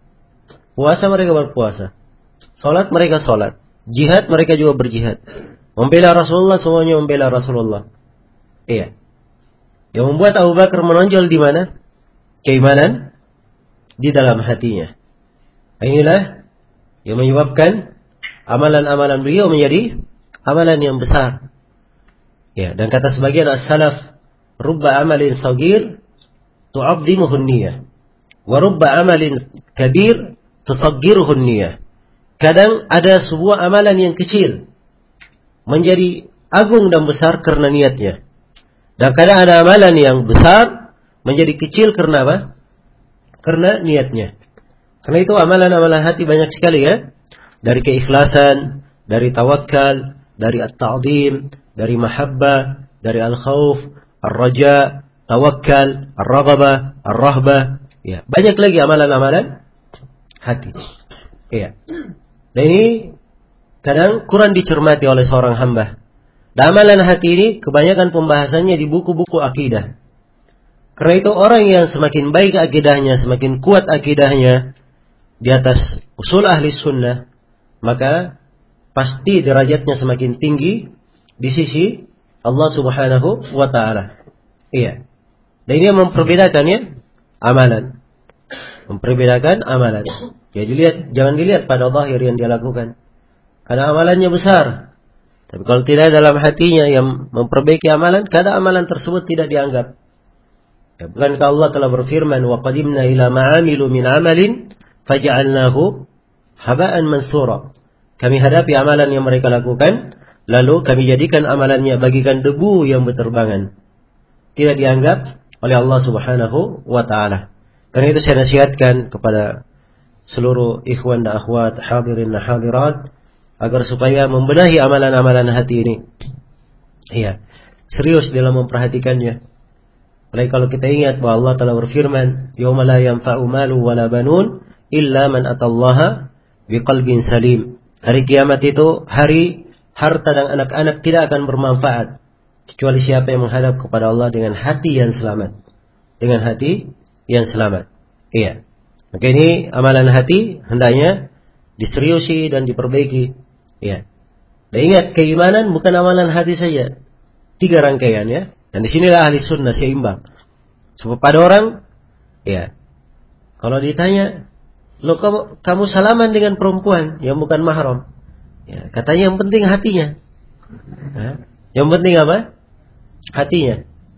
Puasa mereka berpuasa. Salat mereka salat. Jihad mereka juga berjihad. Membela Rasulullah semuanya membela Rasulullah. Iya. Yang membuat Abu Bakar menonjol di mana? Keimanan di dalam hatinya. Inilah yang menyebabkan amalan-amalan beliau menjadi amalan yang besar. Ya, dan kata sebagian as-salaf, rubba amalin sagir tu'azzimuhu an-niyah wa rubba amalin kabir tusaggiruhu an-niyah. Kadang ada sebuah amalan yang kecil menjadi agung dan besar karena niatnya. Dan kadang ada amalan yang besar menjadi kecil karena apa? Karena niatnya. Karena itu amalan-amalan hati banyak sekali ya. Dari keikhlasan, dari tawakal, dari at-ta'zim, dari mahabbah, dari al-khawf, ar-raja, tawakal, ar-raghabah, ar-rahbah. Ya, banyak lagi amalan-amalan hati. Iya. Dan ini kadang kurang dicermati oleh seorang hamba. Dan amalan hati ini kebanyakan pembahasannya di buku-buku akidah. Karena itu orang yang semakin baik akidahnya, semakin kuat akidahnya di atas usul ahli sunnah, maka pasti derajatnya semakin tinggi di sisi Allah Subhanahu wa ta'ala. Iya. Dan ini yang memperbedakan ya amalan. Memperbedakan amalan. Ya jangan dilihat pada zahir yang dia lakukan. Karena amalannya besar. Tapi kalau tidak dalam hatinya yang memperbaiki amalan, kadang amalan tersebut tidak dianggap. Ya, bukankah Allah telah berfirman, wa qadimna ila ma'amilu min amalin faja'alnahu haba'an mansura. Kami hadapi amalan yang mereka lakukan, lalu kami jadikan amalannya bagikan debu yang berterbangan. Tidak dianggap oleh Allah Subhanahu wa ta'ala. Karena itu saya nasihatkan kepada seluruh ikhwan dan akhwat, hadirin dan hadirat, agar supaya membenahi amalan-amalan hati ini. Iya, serius dalam memperhatikannya. Apalagi kalau kita ingat bahwa Allah telah berfirman, "Yauma la yanfa'u malu wala banun illa man atallaha biqalbin salim." Hari kiamat itu hari harta dan anak-anak tidak akan bermanfaat kecuali siapa yang menghadap kepada Allah dengan hati yang selamat. Dengan hati yang selamat. Iya. Maka ini amalan hati hendaknya diseriusi dan diperbaiki. Iya. Dan ingat, keimanan bukan amalan hati saja. 3 rangkaian ya. Dan disinilah ahli sunnah seimbang. Sebab pada orang, ya, kalau ditanya, lo kamu salaman dengan perempuan yang bukan mahram, ya, katanya yang penting hatinya. Ya. Yang penting apa? Hatinya.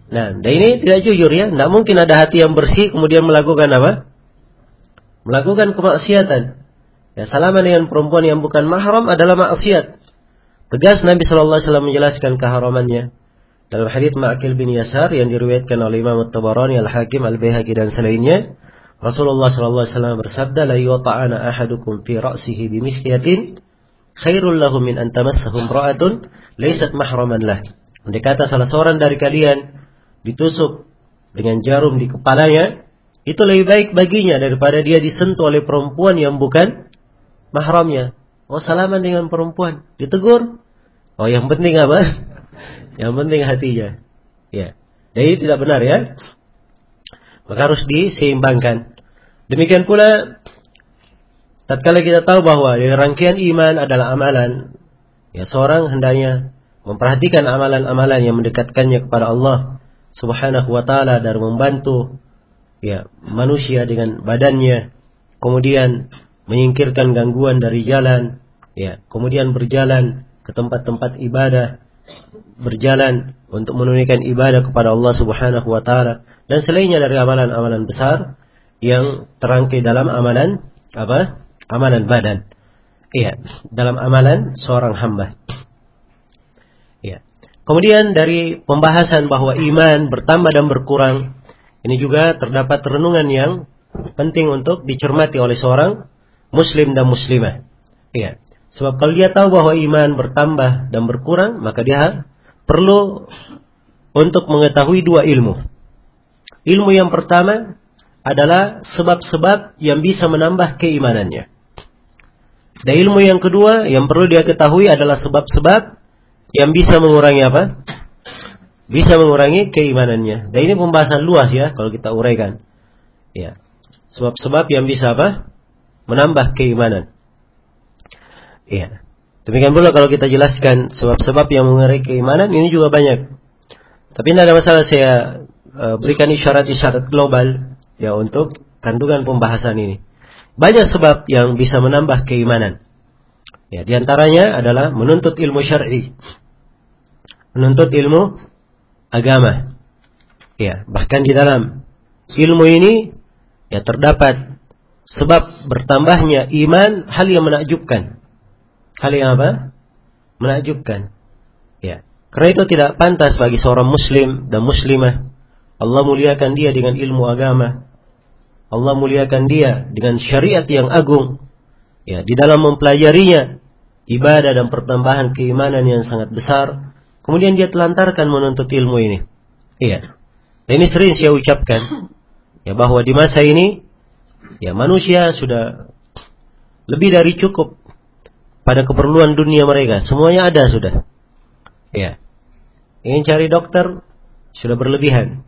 Nah, dan ini tidak jujur ya. Tidak mungkin ada hati yang bersih kemudian melakukan apa? Melakukan kemaksiatan. Ya, salaman dengan perempuan yang bukan mahram adalah maksiat. Tegas Nabi sallallahu alaihi wasallam menjelaskan keharamannya. Dalam hadits Ma'qil bin Yasar yang diriwayatkan oleh Imam At-Tabarani, Al-Hakim, Al-Baihaqi dan selainnya, Rasulullah sallallahu alaihi wasallam bersabda, "La yuwata'ana ahadukum fi ra'sihi bi mikhyatin khairul lahu min an tamassahu imra'atun laysat mahraman lah." Andai kata salah seorang dari kalian ditusuk dengan jarum di kepalanya, itu lebih baik baginya daripada dia disentuh oleh perempuan yang bukan mahramnya. Oh, salaman dengan perempuan, ditegur. Oh, yang penting apa? Yang penting hatinya. Ya. Jadi tidak benar ya. Maka harus diseimbangkan. Demikian pula tatkala kita tahu bahwa dari rangkaian iman adalah amalan, ya seorang hendaknya memperhatikan amalan-amalan yang mendekatkannya kepada Allah Subhanahu wa taala dan membantu ya manusia dengan badannya, kemudian menyingkirkan gangguan dari jalan, ya, kemudian berjalan ke tempat-tempat ibadah, berjalan untuk menunaikan ibadah kepada Allah Subhanahu wa taala dan selainnya dari amalan-amalan besar yang terangkai dalam amalan apa? Amalan badan. Iya, dalam amalan seorang hamba. Iya. Kemudian dari pembahasan bahwa iman bertambah dan berkurang, ini juga terdapat renungan yang penting untuk dicermati oleh seorang muslim dan muslimah. Iya. Sebab kalau dia tahu bahwa iman bertambah dan berkurang, maka dia perlu untuk mengetahui dua ilmu. Ilmu yang pertama adalah sebab-sebab yang bisa menambah keimanannya. Dan ilmu yang kedua yang perlu dia ketahui adalah sebab-sebab yang bisa mengurangi apa? Bisa mengurangi keimanannya. Dan ini pembahasan luas ya kalau kita uraikan. Ya. Sebab-sebab yang bisa apa? Menambah keimanan. Iya. Demikian pula kalau kita jelaskan sebab-sebab yang mengurangi keimanan, ini juga banyak. Tapi tidak ada masalah saya berikan isyarat-isyarat global ya untuk kandungan pembahasan ini. Banyak sebab yang bisa menambah keimanan. Ya, di antaranya adalah menuntut ilmu syar'i. Menuntut ilmu agama. Ya, bahkan di dalam ilmu ini ya terdapat sebab bertambahnya iman, hal yang menakjubkan. Hal yang apa? Menakjubkan. Ya. Karena itu tidak pantas bagi seorang muslim dan muslimah Allah muliakan dia dengan ilmu agama. Allah muliakan dia dengan syariat yang agung. Ya, di dalam mempelajarinya ibadah dan pertambahan keimanan yang sangat besar. Kemudian dia telantarkan menuntut ilmu ini. Iya. Dan ini sering saya ucapkan ya bahwa di masa ini ya manusia sudah lebih dari cukup pada keperluan dunia mereka. Semuanya ada sudah. Ya. Ingin cari dokter sudah berlebihan.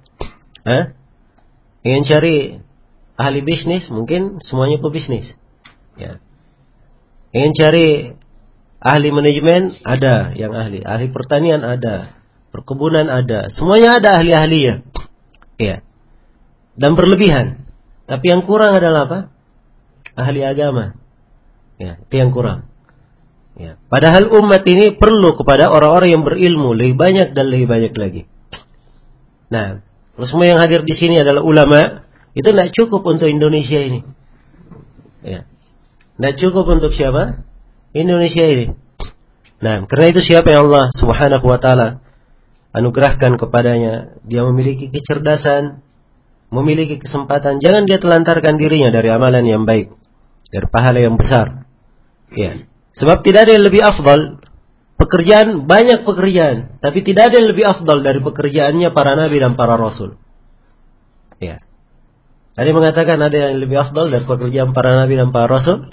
Ingin cari ahli bisnis mungkin semuanya pebisnis. Ya. Ingin cari ahli manajemen ada yang ahli pertanian ada, perkebunan ada, semuanya ada ahli-ahlinya. Ya. Dan berlebihan. Tapi yang kurang adalah apa? Ahli agama. Ya, itu yang kurang. Ya. Padahal umat ini perlu kepada orang-orang yang berilmu lebih banyak dan lebih banyak lagi. Nah, kalau semua yang hadir di sini adalah ulama, itu tidak cukup untuk Indonesia ini. Ya. Tidak cukup untuk siapa? Indonesia ini. Nah, karena itu siapa yang Allah Subhanahu wa taala anugerahkan kepadanya, dia memiliki kecerdasan, memiliki kesempatan, jangan dia telantarkan dirinya dari amalan yang baik, dari pahala yang besar. Ya. Sebab tidak ada yang lebih afdal. Pekerjaan, banyak pekerjaan, tapi tidak ada yang lebih afdal dari pekerjaannya para nabi dan para rasul. Ya. Ada yang mengatakan ada yang lebih afdal dari pekerjaan para nabi dan para rasul.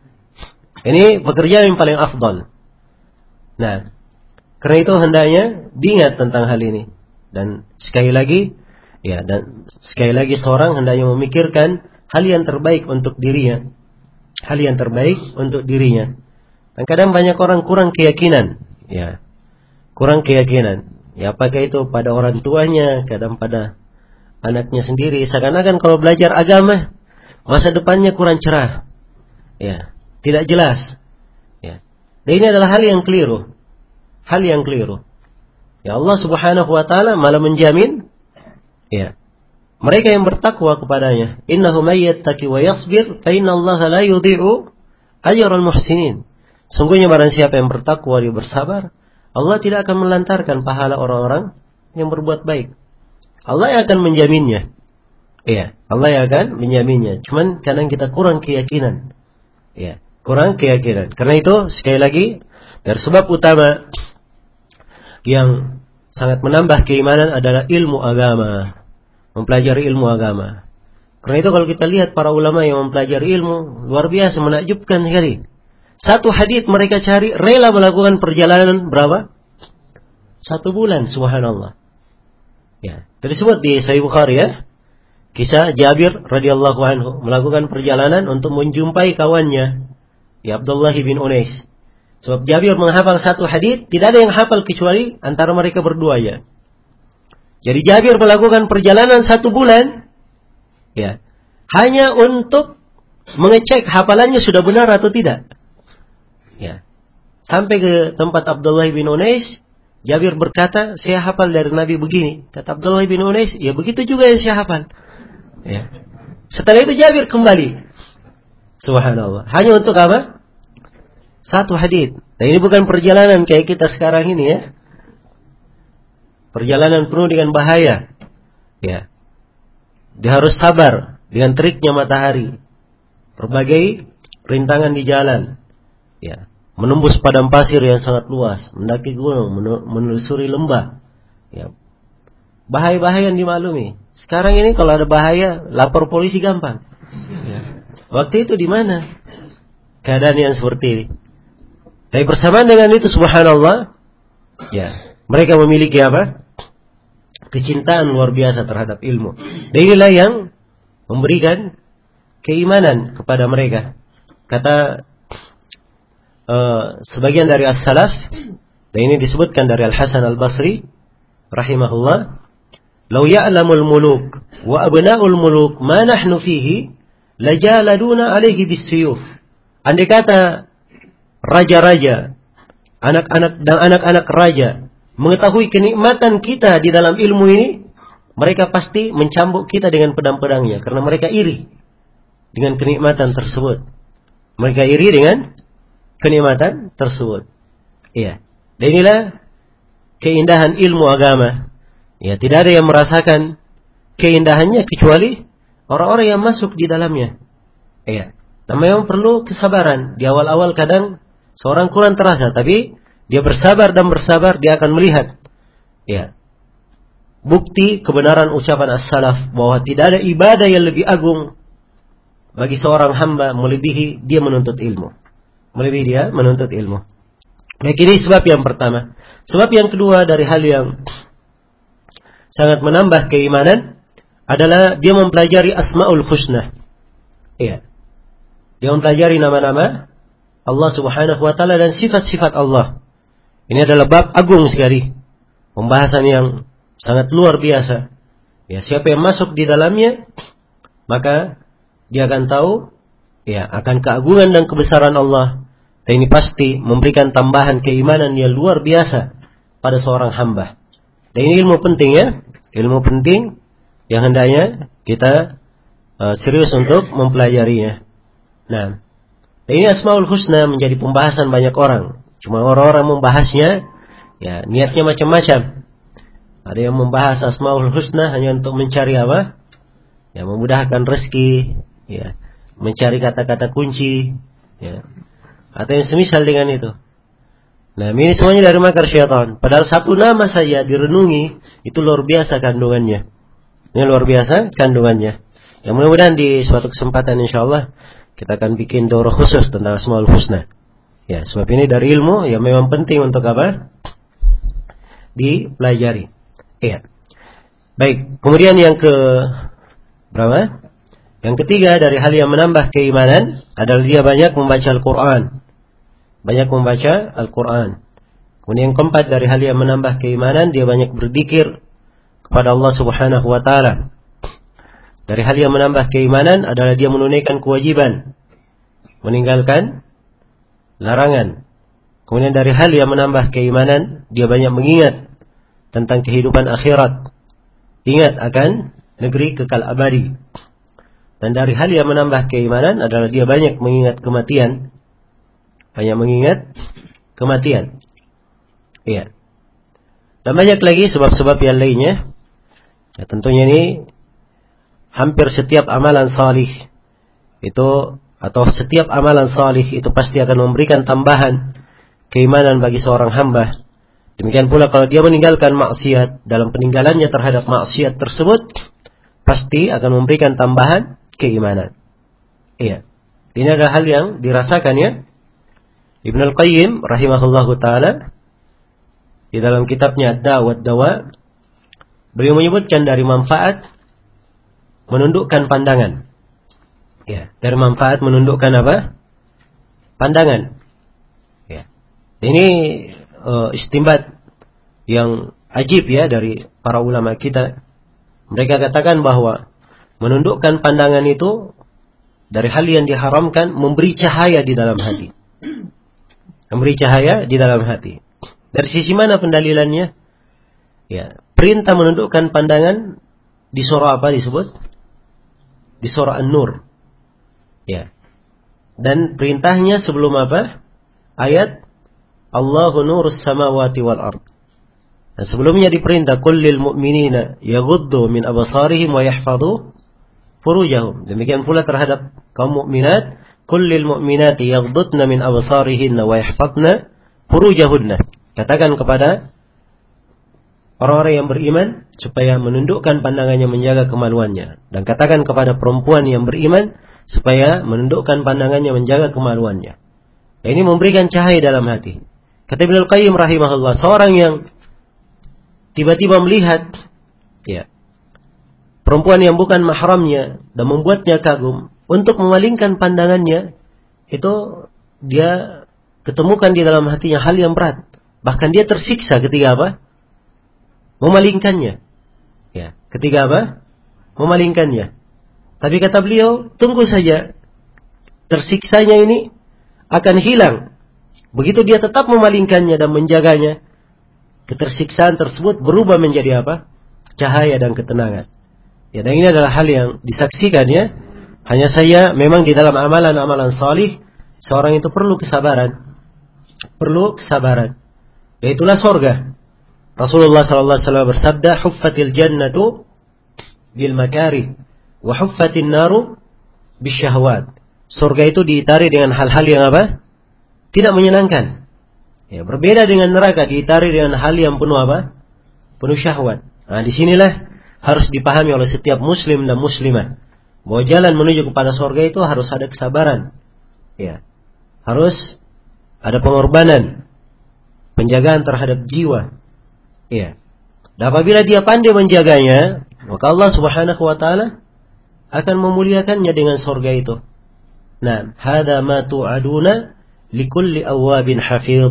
Ini pekerjaan yang paling afdal. Nah, karena itu hendaknya diingat tentang hal ini. Dan sekali lagi seorang hendaknya memikirkan hal yang terbaik untuk dirinya. Hal yang terbaik untuk dirinya. Dan kadang banyak orang kurang keyakinan, ya. Kurang keyakinan. Ya, apakah itu pada orang tuanya, kadang pada anaknya sendiri. Seakan-akan kalau belajar agama, masa depannya kurang cerah. Ya, tidak jelas. Ya. Dan ini adalah hal yang keliru. Hal yang keliru. Ya, Allah Subhanahu wa taala malah menjamin Ya. Mereka yang bertakwa kepadanya. Innahu may yattaqi wa yasbir fa innallaha la yudhi'u ajral muhsinin. Sungguhnya barang siapa yang bertakwa dia bersabar, Allah tidak akan melantarkan pahala orang-orang yang berbuat baik. Allah yang akan menjaminnya. Iya, Allah yang akan menjaminnya. Cuman kadang kita kurang keyakinan. Iya, kurang keyakinan. Karena itu sekali lagi dari sebab utama yang sangat menambah keimanan adalah ilmu agama. Mempelajari ilmu agama. Karena itu kalau kita lihat para ulama yang mempelajari ilmu, luar biasa, menakjubkan sekali. Satu hadits mereka cari, rela melakukan perjalanan berapa? 1 bulan, subhanallah. Ya, tersebut di Sahih Bukhari ya. Kisah Jabir radhiyallahu anhu melakukan perjalanan untuk menjumpai kawannya, ya Abdullah bin Unais. Sebab Jabir menghafal satu hadits, tidak ada yang hafal kecuali antara mereka berdua ya. Jadi Jabir melakukan perjalanan 1 bulan, ya, hanya untuk mengecek hafalannya sudah benar atau tidak. Ya, sampai ke tempat Abdullah bin Unais, Jabir berkata, saya hafal dari Nabi begini. Kata Abdullah bin Unais, ya begitu juga yang saya hafal. Ya. Setelah itu Jabir kembali. Subhanallah. Hanya untuk apa? 1 hadits. Nah ini bukan perjalanan kayak kita sekarang ini ya. Perjalanan penuh dengan bahaya. Ya. Dia harus sabar dengan teriknya matahari. Berbagai rintangan di jalan. Ya. Menembus padang pasir yang sangat luas, mendaki gunung, menelusuri lembah. Ya. Bahaya-bahaya yang dimaklumi. Sekarang ini kalau ada bahaya, lapor polisi gampang. Ya. Waktu itu di mana keadaan yang seperti ini? Tapi bersamaan dengan itu, subhanallah, ya, mereka memiliki apa? Kecintaan luar biasa terhadap ilmu. Dan inilah yang memberikan keimanan kepada mereka. Kata sebagian dari as-salaf, dan ini disebutkan dari Al-Hasan Al-Basri rahimahullah, "Law ya'lamul muluk wa abna'ul muluk ma nahnu fihi lajaladuna alaihi bis-suyuf." Andai kata raja-raja, anak-anak dan anak-anak raja mengetahui kenikmatan kita di dalam ilmu ini, mereka pasti mencambuk kita dengan pedang-pedangnya karena mereka iri dengan kenikmatan tersebut. Mereka iri dengan kenikmatan tersebut. Iya. Dan inilah keindahan ilmu agama. Ya, tidak ada yang merasakan keindahannya kecuali orang-orang yang masuk di dalamnya. Iya. Nah, memang perlu kesabaran. Di awal-awal kadang seorang kurang terasa, tapi dia bersabar dan bersabar, dia akan melihat. Ya. Bukti kebenaran ucapan as-salaf bahwa tidak ada ibadah yang lebih agung bagi seorang hamba melebihi dia menuntut ilmu. Melebihi dia menuntut ilmu. Baik, ini sebab yang pertama. Sebab yang kedua dari hal yang sangat menambah keimanan adalah dia mempelajari Asmaul Husna. Iya. Dia mempelajari nama-nama Allah Subhanahu wa taala dan sifat-sifat Allah. Ini adalah bab agung sekali. Pembahasan yang sangat luar biasa. Ya, siapa yang masuk di dalamnya, maka dia akan tahu ya akan keagungan dan kebesaran Allah. Dan ini pasti memberikan tambahan keimanan yang luar biasa pada seorang hamba. Dan ini ilmu penting ya. Ilmu penting yang hendaknya kita serius untuk mempelajarinya. Nah, ini Asmaul Husna menjadi pembahasan banyak orang. Cuma orang-orang membahasnya, ya niatnya macam-macam. Ada yang membahas Asmaul Husna hanya untuk mencari apa? Ya, memudahkan rezeki, ya, mencari kata-kata kunci, ya. Atau yang semisal dengan itu. Nah, ini semuanya dari makar syaitan. Padahal satu nama saja direnungi, itu luar biasa kandungannya. Ini luar biasa kandungannya. Ya, mudah-mudahan di suatu kesempatan insyaallah kita akan bikin daurah khusus tentang Asmaul Husna. Ya, sebab ini dari ilmu yang memang penting untuk apa? Dipelajari. Iya. Baik, kemudian yang ke berapa? Yang ketiga dari hal yang menambah keimanan adalah dia banyak membaca Al-Quran. Banyak membaca Al-Quran. Kemudian yang keempat dari hal yang menambah keimanan, dia banyak berzikir kepada Allah Subhanahu wa taala. Dari hal yang menambah keimanan adalah dia menunaikan kewajiban, meninggalkan larangan. Kemudian dari hal yang menambah keimanan, dia banyak mengingat tentang kehidupan akhirat. ingat akan negeri kekal abadi. Dan dari hal yang menambah keimanan adalah dia banyak mengingat kematian. Banyak mengingat kematian. Iya. Dan banyak lagi sebab-sebab yang lainnya. Ya, tentunya ini hampir setiap amalan salih itu, atau setiap amalan salih itu pasti akan memberikan tambahan keimanan bagi seorang hamba. Demikian pula kalau dia meninggalkan maksiat, dalam peninggalannya terhadap maksiat tersebut pasti akan memberikan tambahan keimanan. Iya. Ini adalah hal yang dirasakan ya. Ibnu Al-Qayyim rahimahullahu taala di dalam kitabnya Ad-Da' Dawa, beliau menyebutkan dari manfaat menundukkan pandangan. Ya, dari manfaat menundukkan apa? Pandangan. Ya. Ini istinbat yang ajib ya dari para ulama kita. Mereka katakan bahwa menundukkan pandangan itu dari hal yang diharamkan, memberi cahaya di dalam hati. Memberi cahaya di dalam hati. Dari sisi mana pendalilannya? Ya, perintah menundukkan pandangan di surah apa disebut? Di surah An-Nur. Ya. Dan perintahnya sebelum apa? Ayat Allahu nurus samawati wal ard. Dan sebelumnya diperintah kullil mu'minina yaghuddu min absarihim wa yahfadhu furujahum. Demikian pula terhadap kaum mukminat, kullil mu'minati yaghuddna min absarihinna wa yahfadna furujahunna. Katakan kepada orang-orang yang beriman supaya menundukkan pandangannya, menjaga kemaluannya. Dan katakan kepada perempuan yang beriman supaya menundukkan pandangannya, menjaga kemaluannya. Ini memberikan cahaya dalam hati. Kata Ibnu Al-Qayyim rahimahullah, seorang yang tiba-tiba melihat ya, perempuan yang bukan mahramnya dan membuatnya kagum, untuk memalingkan pandangannya, itu dia ketemukan di dalam hatinya hal yang berat. Bahkan dia tersiksa ketika apa? Memalingkannya. Ya, ketika apa? Memalingkannya. Tapi kata beliau, tunggu saja. Tersiksanya ini akan hilang. Begitu dia tetap memalingkannya dan menjaganya, ketersiksaan tersebut berubah menjadi apa? Cahaya dan ketenangan. Ya, dan ini adalah hal yang disaksikan ya. Hanya saja memang di dalam amalan-amalan salih, seorang itu perlu kesabaran. Perlu kesabaran. Dan itulah surga. Rasulullah SAW bersabda, huffatil jannatu bil makari wa huffatin naru bisyahwat. Surga itu diitari dengan hal-hal yang apa? Tidak menyenangkan. Ya, berbeda dengan neraka, diitari dengan hal yang penuh apa? Penuh syahwat. Nah, disinilah harus dipahami oleh setiap muslim dan muslimah, bahwa jalan menuju kepada surga itu harus ada kesabaran. Ya. Harus ada pengorbanan, penjagaan terhadap jiwa. Ya. Dan apabila dia pandai menjaganya, maka Allah Subhanahu wa taala akan memuliakannya dengan surga itu. Nah, hadza ma tu'aduna likulli awwabin hafidh.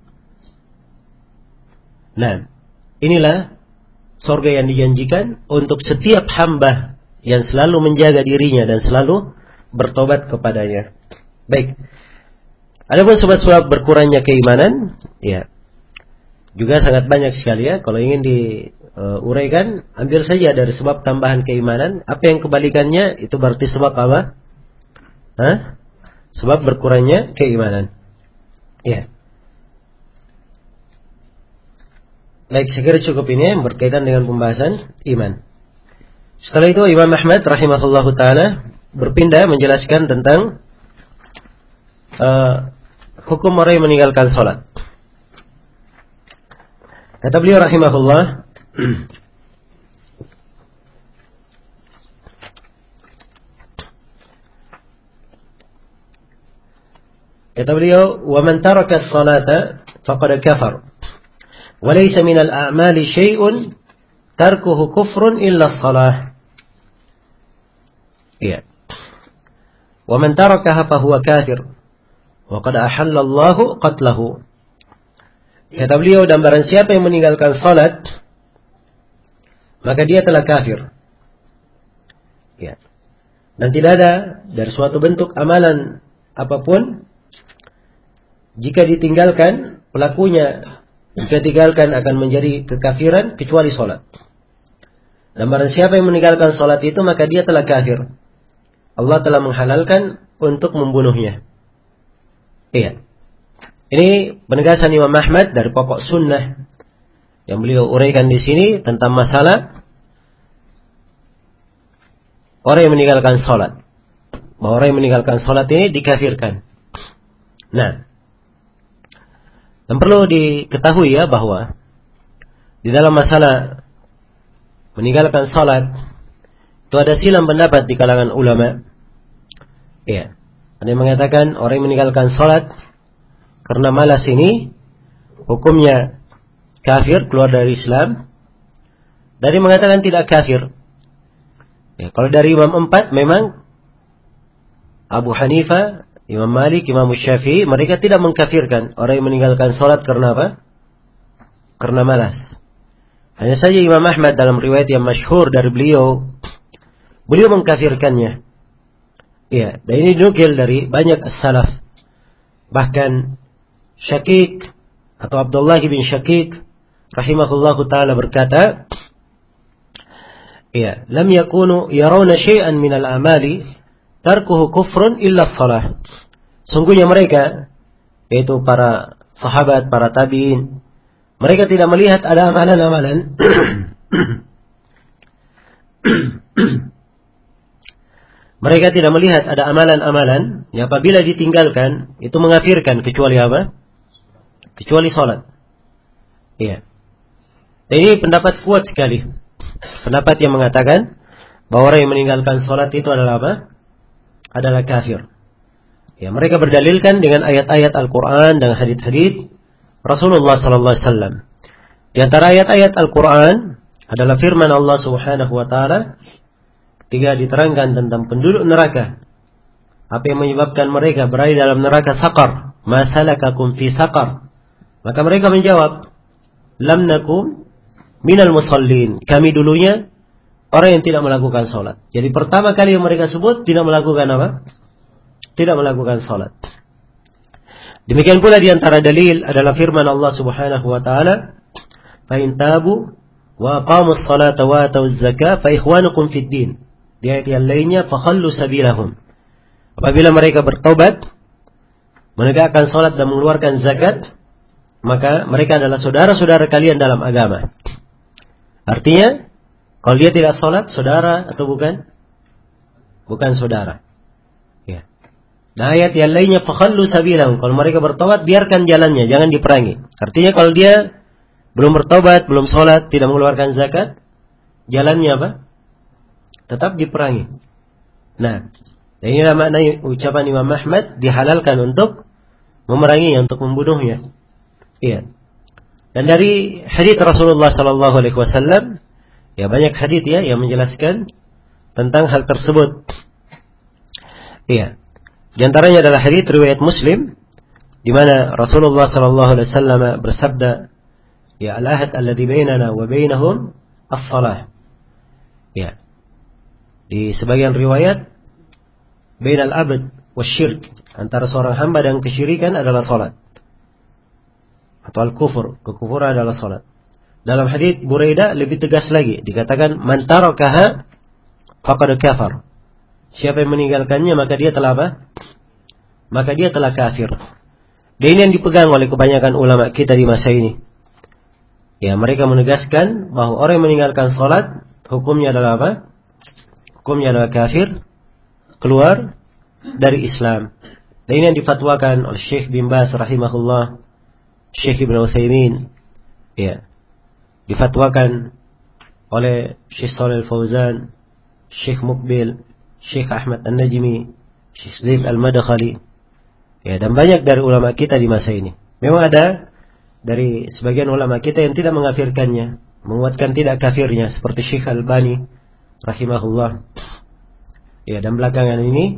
Nah, inilah surga yang dijanjikan untuk setiap hamba yang selalu menjaga dirinya dan selalu bertobat kepadanya. Baik. Adapun sebab-sebab berkurangnya keimanan, ya, juga sangat banyak sekali ya. Kalau ingin diuraikan, ambil saja dari sebab tambahan keimanan. Apa yang kebalikannya itu berarti sebab apa? Sebab berkurangnya keimanan. Ya. Baik, saya kira cukup ini yang berkaitan dengan pembahasan iman. Setelah itu Imam Ahmad rahimahullahu taala berpindah menjelaskan tentang hukum orang yang meninggalkan salat. Kata beliau rahimahullah, kata beliau, "Wa man taraka as-salata faqad kafar. Wa laysa min al-a'mali syai'un tarkuhu kufrun illa as-salah." Iya. "Wa man tarakaha fa huwa kafir. Wa qad ahalla Allahu qatlahu." Kata beliau, dan barang siapa yang meninggalkan salat, maka dia telah kafir. Ya. Dan tidak ada dari suatu bentuk amalan apapun, jika ditinggalkan, pelakunya jika ditinggalkan akan menjadi kekafiran kecuali salat. Dan barang siapa yang meninggalkan salat itu maka dia telah kafir. Allah telah menghalalkan untuk membunuhnya. Iya. Ini penegasan Imam Ahmad dari pokok sunnah yang beliau uraikan di sini tentang masalah orang yang meninggalkan salat. Bahwa orang yang meninggalkan salat ini dikafirkan. Nah, dan perlu diketahui ya bahwa di dalam masalah meninggalkan salat itu ada silang pendapat di kalangan ulama. Iya. Ada yang mengatakan orang yang meninggalkan salat karena malas ini hukumnya kafir, keluar dari Islam. Dari mengatakan tidak kafir. Ya, kalau dari Imam 4 memang Abu Hanifah, Imam Malik, Imam Syafi'i, mereka tidak mengkafirkan orang yang meninggalkan salat karena apa? Karena malas. Hanya saja Imam Ahmad dalam riwayat yang masyhur dari beliau mengkafirkannya. Iya, dan ini dinukil dari banyak as-salaf. Bahkan Syakik atau Abdullah bin Syakik rahimahullahu taala berkata, iya, lam yakunu yarawna syai'an minal amali tarkuhu kufrun illa shalah. Sungguhnya mereka, yaitu para sahabat, para tabi'in, mereka tidak melihat ada amalan-amalan mereka tidak melihat ada amalan-amalan yang apabila ditinggalkan itu mengkafirkan kecuali apa? Kecuali salat. Iya. Dan ini pendapat kuat sekali. Pendapat yang mengatakan bahwa orang yang meninggalkan salat itu adalah apa? Adalah kafir. Ya, mereka berdalilkan dengan ayat-ayat Al-Qur'an dan hadits-hadits Rasulullah sallallahu alaihi wasallam. Di antara ayat-ayat Al-Qur'an adalah firman Allah Subhanahu wa taala ketika diterangkan tentang penduduk neraka. Apa yang menyebabkan mereka berada dalam neraka Saqar? Ma salakakum fi Saqar? Maka mereka menjawab, lam nakum minal musallin. Kami dulunya orang yang tidak melakukan salat. Jadi pertama kali yang mereka sebut tidak melakukan apa? Tidak melakukan salat. Demikian pula di antara dalil adalah firman Allah Subhanahu wa taala, "Fa in tabu wa aqamus salata wa atuz zakata fa ikhwanukum fid din." Di ayat yang lainnya, "Fa khallu sabilahum." Apabila mereka bertobat, menegakkan salat dan mengeluarkan zakat, maka mereka adalah saudara-saudara kalian dalam agama. Artinya, kalau dia tidak salat, saudara atau bukan? Bukan saudara. Ya. Nah, ayat yang lainnya, fakhallu sabilahum. Kalau mereka bertobat, biarkan jalannya, jangan diperangi. Artinya kalau dia belum bertobat, belum salat, tidak mengeluarkan zakat, jalannya apa? Tetap diperangi. Nah, inilah makna ucapan Imam Ahmad dihalalkan untuk memeranginya, untuk membunuhnya. Iya. Dan dari hadits Rasulullah sallallahu alaihi wasallam, ya banyak hadits ya yang menjelaskan tentang hal tersebut. Iya. Di antaranya adalah hadits riwayat Muslim di mana Rasulullah sallallahu alaihi wasallam bersabda, ya al-ahd alladhi bainana wa bainahum as-salah. Ya. Di sebagian riwayat bainal abd wasyirk, antara seorang hamba dan kesyirikan adalah salat. Atau al-kufur, kekufuran adalah salat. Dalam hadits Buraidah lebih tegas lagi, dikatakan man tarakaha faqad kafar. Siapa yang meninggalkannya maka dia telah apa? Maka dia telah kafir. Dan ini yang dipegang oleh kebanyakan ulama kita di masa ini. Ya, mereka menegaskan bahwa orang yang meninggalkan salat hukumnya adalah apa? Hukumnya adalah kafir, keluar dari Islam. Dan ini yang difatwakan oleh Syekh bin Baz rahimahullah, Syekh Ibn Utsaimin, ya, difatwakan oleh Syekh Shalih Al-Fauzan, Syekh Muqbil, Syekh Ahmad An-Najmi, Syekh Zaid Al-Madkhali, ya, dan banyak dari ulama kita di masa ini. Memang ada dari sebagian ulama kita yang tidak mengkafirkannya, menguatkan tidak kafirnya, seperti Syekh Al-Albani rahimahullah. Ya, dan belakangan ini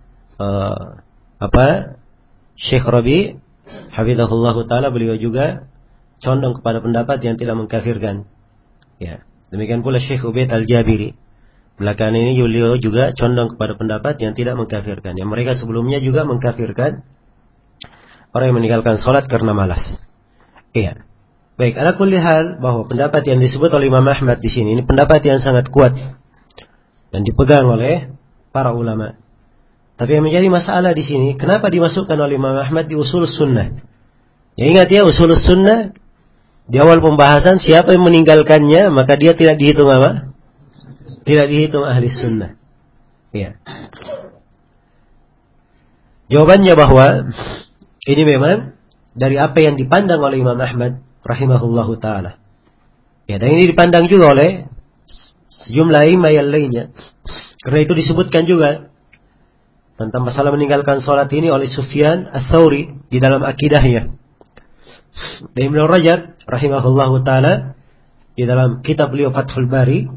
Syekh Rabi hafizahullah taala, beliau juga condong kepada pendapat yang tidak mengkafirkan. Ya, demikian pula Syekh Ubaid Al-Jabiri. Belakangan ini beliau juga condong kepada pendapat yang tidak mengkafirkan. Yang mereka sebelumnya juga mengkafirkan orang yang meninggalkan salat karena malas. Iya. Baik, ala kulli hal bahwa pendapat yang disebut oleh Imam Ahmad di sini ini pendapat yang sangat kuat dan dipegang oleh para ulama. Tapi yang menjadi masalah di sini, kenapa dimasukkan oleh Imam Ahmad di usul sunnah? Ya ingat ya, usul sunnah di awal pembahasan siapa yang meninggalkannya maka dia tidak dihitung apa? Tidak dihitung ahli sunnah. Ya. Jawabannya bahwa ini memang dari apa yang dipandang oleh Imam Ahmad rahimahullahu ta'ala. Ya, dan ini dipandang juga oleh sejumlah imam yang lainnya. Karena itu disebutkan juga tentang masalah meninggalkan sholat ini oleh Sufyan Ats-Tsauri di dalam akidahnya. Dan Ibnu Rajab rahimahullahu ta'ala di dalam kitab beliau Fathul Bari,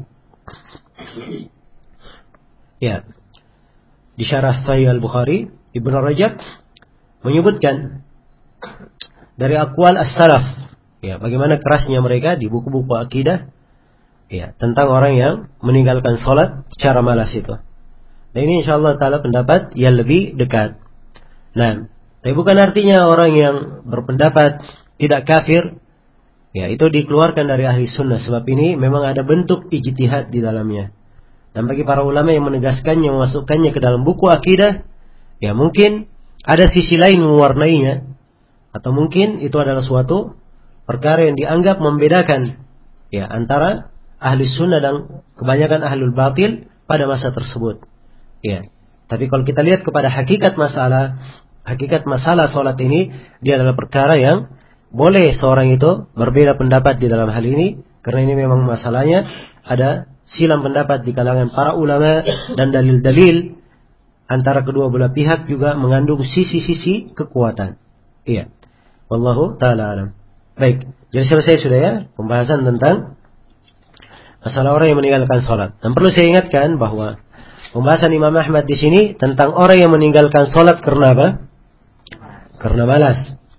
ya, di syarah Sahih Al-Bukhari, Ibnu Rajab menyebutkan dari aqwal as-salaf, ya, bagaimana kerasnya mereka di buku-buku akidah, ya, tentang orang yang meninggalkan sholat secara malas itu. Dan ini insyaallah ta'ala pendapat yang lebih dekat. Nah, tapi bukan artinya orang yang berpendapat tidak kafir, ya, itu dikeluarkan dari ahli sunnah. Sebab ini memang ada bentuk ijtihad di dalamnya. Dan bagi para ulama yang menegaskannya, memasukkannya ke dalam buku akidah, ya mungkin ada sisi lain mewarnainya, atau mungkin itu adalah suatu perkara yang dianggap membedakan, ya, antara ahli sunnah dan kebanyakan ahlul batil pada masa tersebut. Ya. Tapi kalau kita lihat kepada hakikat masalah sholat ini, dia adalah perkara yang boleh seorang itu berbeda pendapat di dalam hal ini, karena ini memang masalahnya ada silang pendapat di kalangan para ulama, dan dalil-dalil antara kedua belah pihak juga mengandung sisi-sisi kekuatan. Iya. Wallahu ta'ala alam. Baik, jadi selesai sudah ya pembahasan tentang masalah orang yang meninggalkan sholat. Dan perlu saya ingatkan bahwa pembahasan Imam Ahmad di sini tentang orang yang meninggalkan sholat karena apa? Karena malas.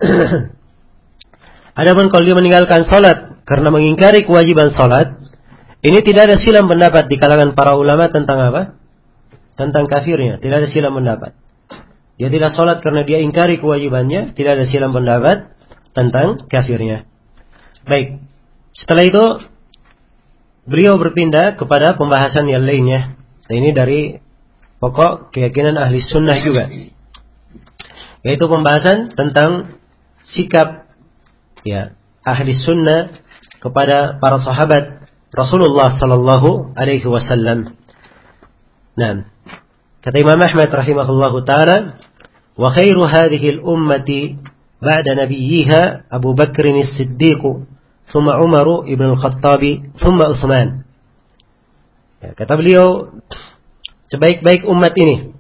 Adapun kalau dia meninggalkan sholat karena mengingkari kewajiban sholat, ini tidak ada silang pendapat di kalangan para ulama tentang apa? Tentang kafirnya. Tidak ada silang pendapat. Dia tidak sholat karena dia ingkari kewajibannya, tidak ada silang pendapat tentang kafirnya. Baik. Setelah itu beliau berpindah kepada pembahasan yang lainnya. Dan ini dari pokok keyakinan ahli sunnah juga, yaitu pembahasan tentang sikap, ya, ahli sunnah kepada para sahabat Rasulullah sallallahu alaihi wasallam. Nah, kata Imam Ahmad rahimahullahu taala, wa khairu hadhihi al-ummati ba'da nabiyha Abu Bakr as-Siddiq, thumma Umar ibn al-Khattab, thumma Utsman. Ya, kata beliau, sebaik-baik umat ini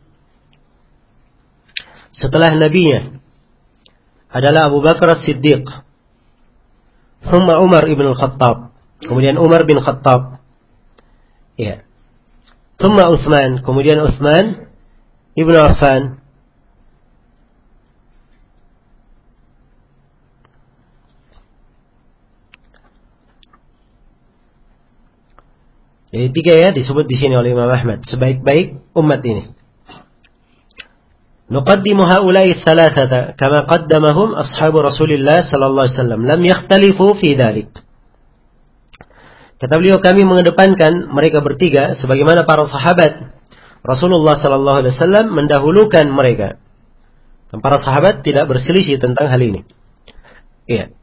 setelah nabinya adalah Abu Bakar As-Siddiq, thumma Umar ibn al-Khattab, kemudian Umar bin Khattab, ya, thumma Utsman, kemudian Utsman ibn Affan. Jadi tiga ya disebut di sini oleh Imam Ahmad sebaik-baik umat ini. Nuqaddimu haula'i thalathata kama qaddamahum ashabu Rasulillah sallallahu alaihi wasallam lam yakhtalifu fi dhalik. Kata beliau, kami mengedepankan mereka bertiga sebagaimana para sahabat Rasulullah sallallahu alaihi wasallam mendahulukan mereka. Dan para sahabat tidak berselisih tentang hal ini. Iya.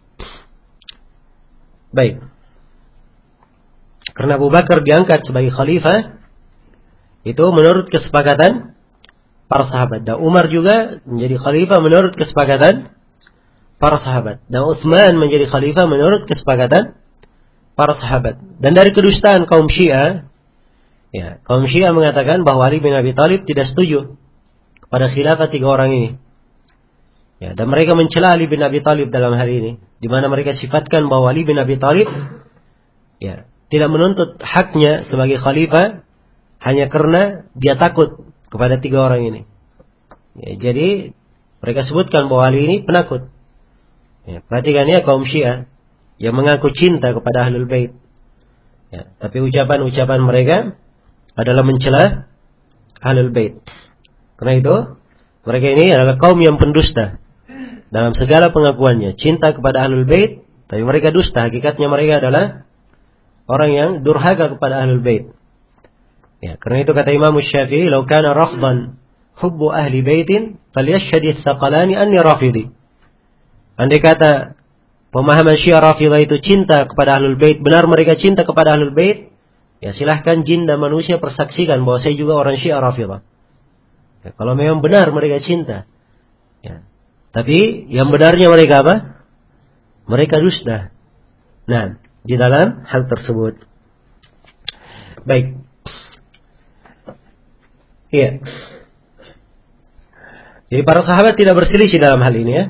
Baik. Karena Abu Bakar diangkat sebagai khalifah itu menurut kesepakatan para sahabat. Dan Umar juga menjadi khalifah menurut kesepakatan para sahabat. Dan Utsman menjadi khalifah menurut kesepakatan para sahabat. Dan dari kedustaan kaum Syiah, ya, kaum Syiah mengatakan bahwa Ali bin Abi Thalib tidak setuju kepada khilafah tiga orang ini. Ya, dan mereka mencela Ali bin Abi Thalib dalam hal ini, di mana mereka sifatkan bahwa Ali bin Abi Thalib, ya, tidak menuntut haknya sebagai khalifah hanya karena dia takut kepada tiga orang ini. Ya, jadi mereka sebutkan bahwa Ali ini penakut. Ya, perhatikan ya kaum Syiah yang mengaku cinta kepada Ahlul Bait. Ya, tapi ucapan-ucapan mereka adalah mencela Ahlul Bait. Karena itu mereka ini adalah kaum yang pendusta dalam segala pengakuannya. Cinta kepada Ahlul Bait Tapi mereka dusta, hakikatnya mereka adalah orang yang durhaka kepada ahlul bait. Ya, karena itu kata Imam Syafi'i, "Lau kana rafdan hubbu ahli baitin falyashhad ats-tsaqalani anni rafidi." Andai kata pemahaman Syiah Rafidah itu cinta kepada ahlul bait, benar mereka cinta kepada ahlul bait, ya silahkan jin dan manusia persaksikan bahwa saya juga orang Syiah Rafidah. Ya, kalau memang benar mereka cinta. Ya. Tapi yang benarnya mereka apa? Mereka dusta. Nah, di dalam hal tersebut. Baik. Iya. Jadi para sahabat tidak berselisih dalam hal ini ya.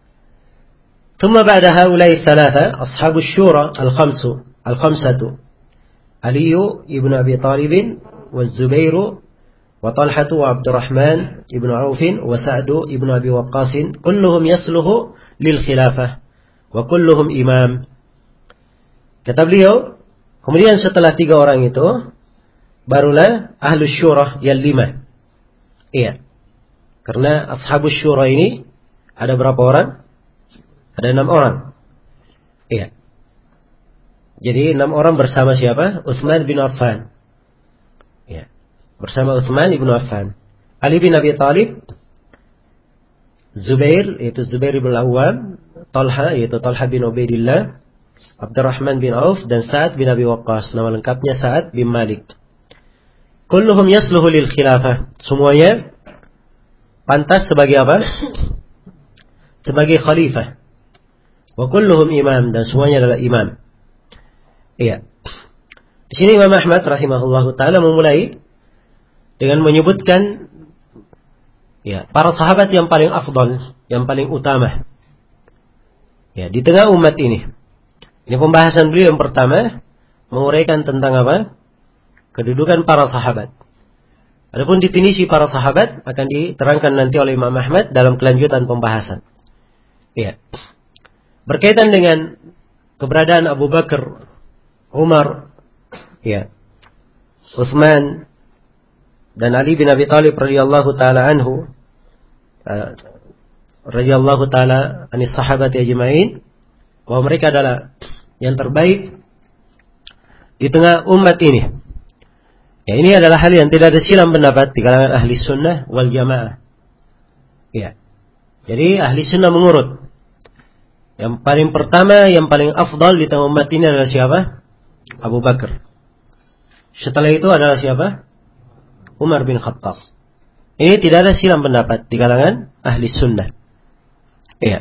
ثم بعد هؤلاء الثلاثة أصحاب الشورى الخمسة علي بن أبي طالب والزبير وطلحة وعبد الرحمن بن عوف وسعد بن أبي وقاص كلهم يصلح للخلافة وكلهم إمام. Kata beliau, kemudian setelah 3 orang itu barulah ahlus syurah yang 5. Iya. Karena ashabus syurah ini ada berapa orang? Ada 6 orang. Iya. Jadi 6 orang bersama siapa? Utsman bin Affan. Iya. Bersama Utsman bin Affan. Ali bin Abi Thalib, Zubair, yaitu Zubair bin Al-Awwam, Talha, yaitu Talha bin Ubaidillah, Abdurrahman bin Auf, dan Sa'ad bin Abi Waqqas. Nama lengkapnya Sa'ad bin Malik. Kulluhum yasluhu lil khilafah. Semuanya pantas sebagai apa? Sebagai khalifah. Wa kulluhum imam, dan semuanya adalah imam. Iya. Di sini Imam Ahmad rahimahullahu taala memulai dengan menyebutkan ya, para sahabat yang paling afdal, yang paling utama. Ya, di tengah umat ini. Ini pembahasan beliau yang pertama, menguraikan tentang apa? Kedudukan para sahabat. Adapun definisi para sahabat akan diterangkan nanti oleh Imam Ahmad dalam kelanjutan pembahasan. Ya. Berkaitan dengan keberadaan Abu Bakar, Umar, ya, Utsman dan Ali bin Abi Thalib radhiyallahu taala anhu, radhiyallahu taala anis sahabat ajma'in, bahwa mereka adalah yang terbaik di tengah umat ini. Ya, ini adalah hal yang tidak ada silang pendapat di kalangan ahli sunnah wal jamaah. Ya. Jadi ahli sunnah mengurut. Yang paling pertama, yang paling afdal di tengah umat ini adalah siapa? Abu Bakar. Setelah itu adalah siapa? Umar bin Khattab. Ini tidak ada silang pendapat di kalangan ahli sunnah. Iya.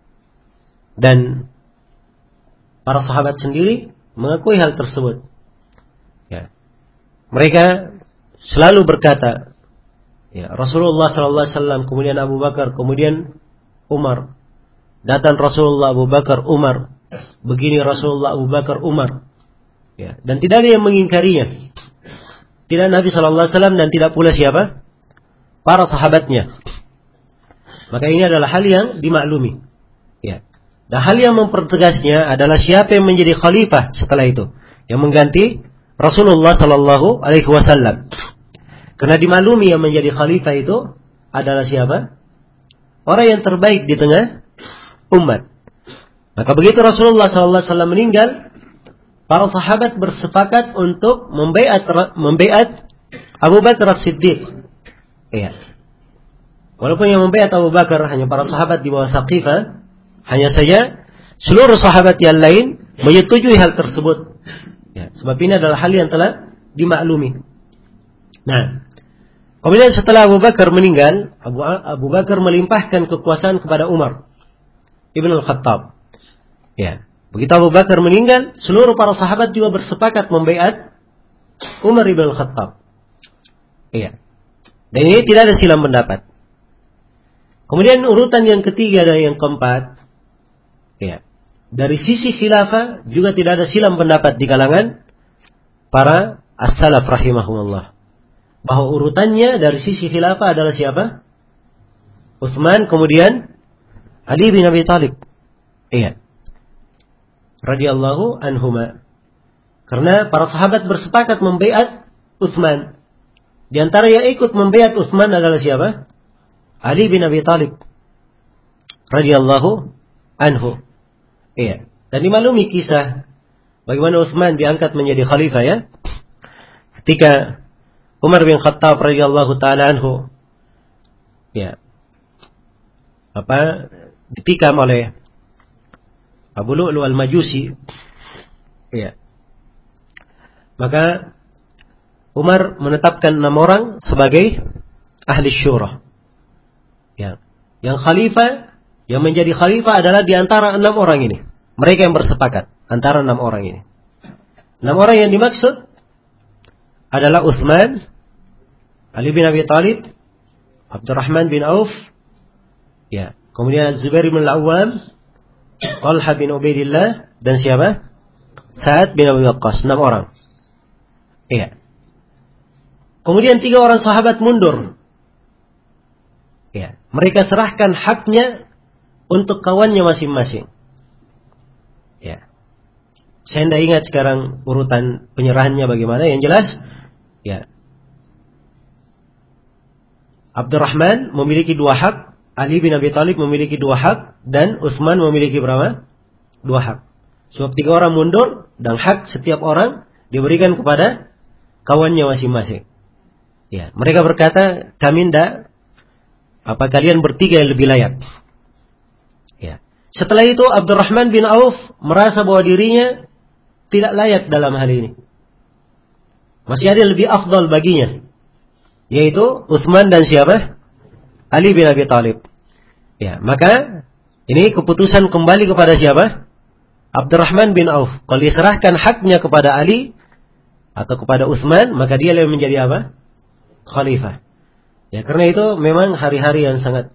Dan para sahabat sendiri mengakui hal tersebut. Ya. Mereka selalu berkata, ya, Rasulullah SAW, kemudian Abu Bakar, kemudian Umar. Datang Rasulullah, Abu Bakar, Umar. Begini Rasulullah, Abu Bakar, Umar. Ya. Dan tidak ada yang mengingkarinya. Tidak Nabi SAW dan tidak pula siapa? Para sahabatnya. Maka ini adalah hal yang dimaklumi. Ya. Dan hal yang mempertegasnya adalah siapa yang menjadi khalifah setelah itu, yang mengganti Rasulullah SAW. Karena dimaklumi yang menjadi khalifah itu adalah siapa? Orang yang terbaik di tengah umat. Maka begitu Rasulullah SAW meninggal, para sahabat bersepakat untuk membaiat Abu Bakar As-Siddiq. Iya. Walaupun yang membaiat Abu Bakar hanya para sahabat di bawah Thaqifah, hanya saja seluruh sahabat yang lain menyetujui hal tersebut. Ya, sebab ini adalah hal yang telah dimaklumi. Nah, kemudian setelah Abu Bakar meninggal, Abu Bakar melimpahkan kekuasaan kepada Umar Ibn Al-Khattab. Ya. Begitu Abu Bakar meninggal, seluruh para sahabat juga bersepakat membaiat Umar Ibn Al-Khattab. Iya. Dan ini tidak ada silang pendapat. Kemudian urutan yang ketiga dan yang keempat, ya, dari sisi khilafah juga tidak ada silang pendapat di kalangan para as-salaf rahimahumullah. Bahwa urutannya dari sisi khilafah adalah siapa? Utsman, kemudian Ali bin Abi Thalib. Iya. Radhiyallahu anhuma. Karena para sahabat bersepakat membaiat Utsman. Di antara yang ikut membaiat Utsman adalah siapa? Ali bin Abi Thalib radhiyallahu anhu. Iya. Dan dimaklumi kisah bagaimana Utsman diangkat menjadi khalifah ya. Ketika Umar bin Khattab radhiyallahu taala anhu ya ditikam oleh Abu Lu'lu al-Majusi ya. Maka Umar menetapkan 6 orang sebagai ahli syura. Ya. Yang khalifah, yang menjadi khalifah adalah di antara 6 orang ini. Mereka yang bersepakat antara 6 orang ini. 6 orang yang dimaksud adalah Utsman, Ali bin Abi Thalib, Abdurrahman bin Auf, ya. Kemudian Zubair bin Al-Awwam, Talha bin Ubaidillah, dan siapa? Sa'ad bin Abi Waqqas. 6 orang. Iya. Kemudian 3 orang sahabat mundur. Ya, mereka serahkan haknya untuk kawannya masing-masing. Ya. Saya tidak ingat sekarang urutan penyerahannya bagaimana. Yang jelas, ya. Abdurrahman memiliki 2 hak, Ali bin Abi Thalib memiliki 2 hak, dan Utsman memiliki berapa? 2 hak. Sebab 3 orang mundur, dan hak setiap orang diberikan kepada kawannya masing-masing. Ya, mereka berkata, kami tidak, kalian bertiga yang lebih layak. Ya. Setelah itu Abdurrahman bin Auf merasa bahwa dirinya tidak layak dalam hal ini. Masih ada lebih afdal baginya, yaitu Utsman dan siapa? Ali bin Abi Thalib. Ya, maka ini keputusan kembali kepada siapa? Abdurrahman bin Auf. Kalau diserahkan haknya kepada Ali atau kepada Utsman, maka dia yang menjadi apa? Khalifah. Ya, karena itu memang hari-hari yang sangat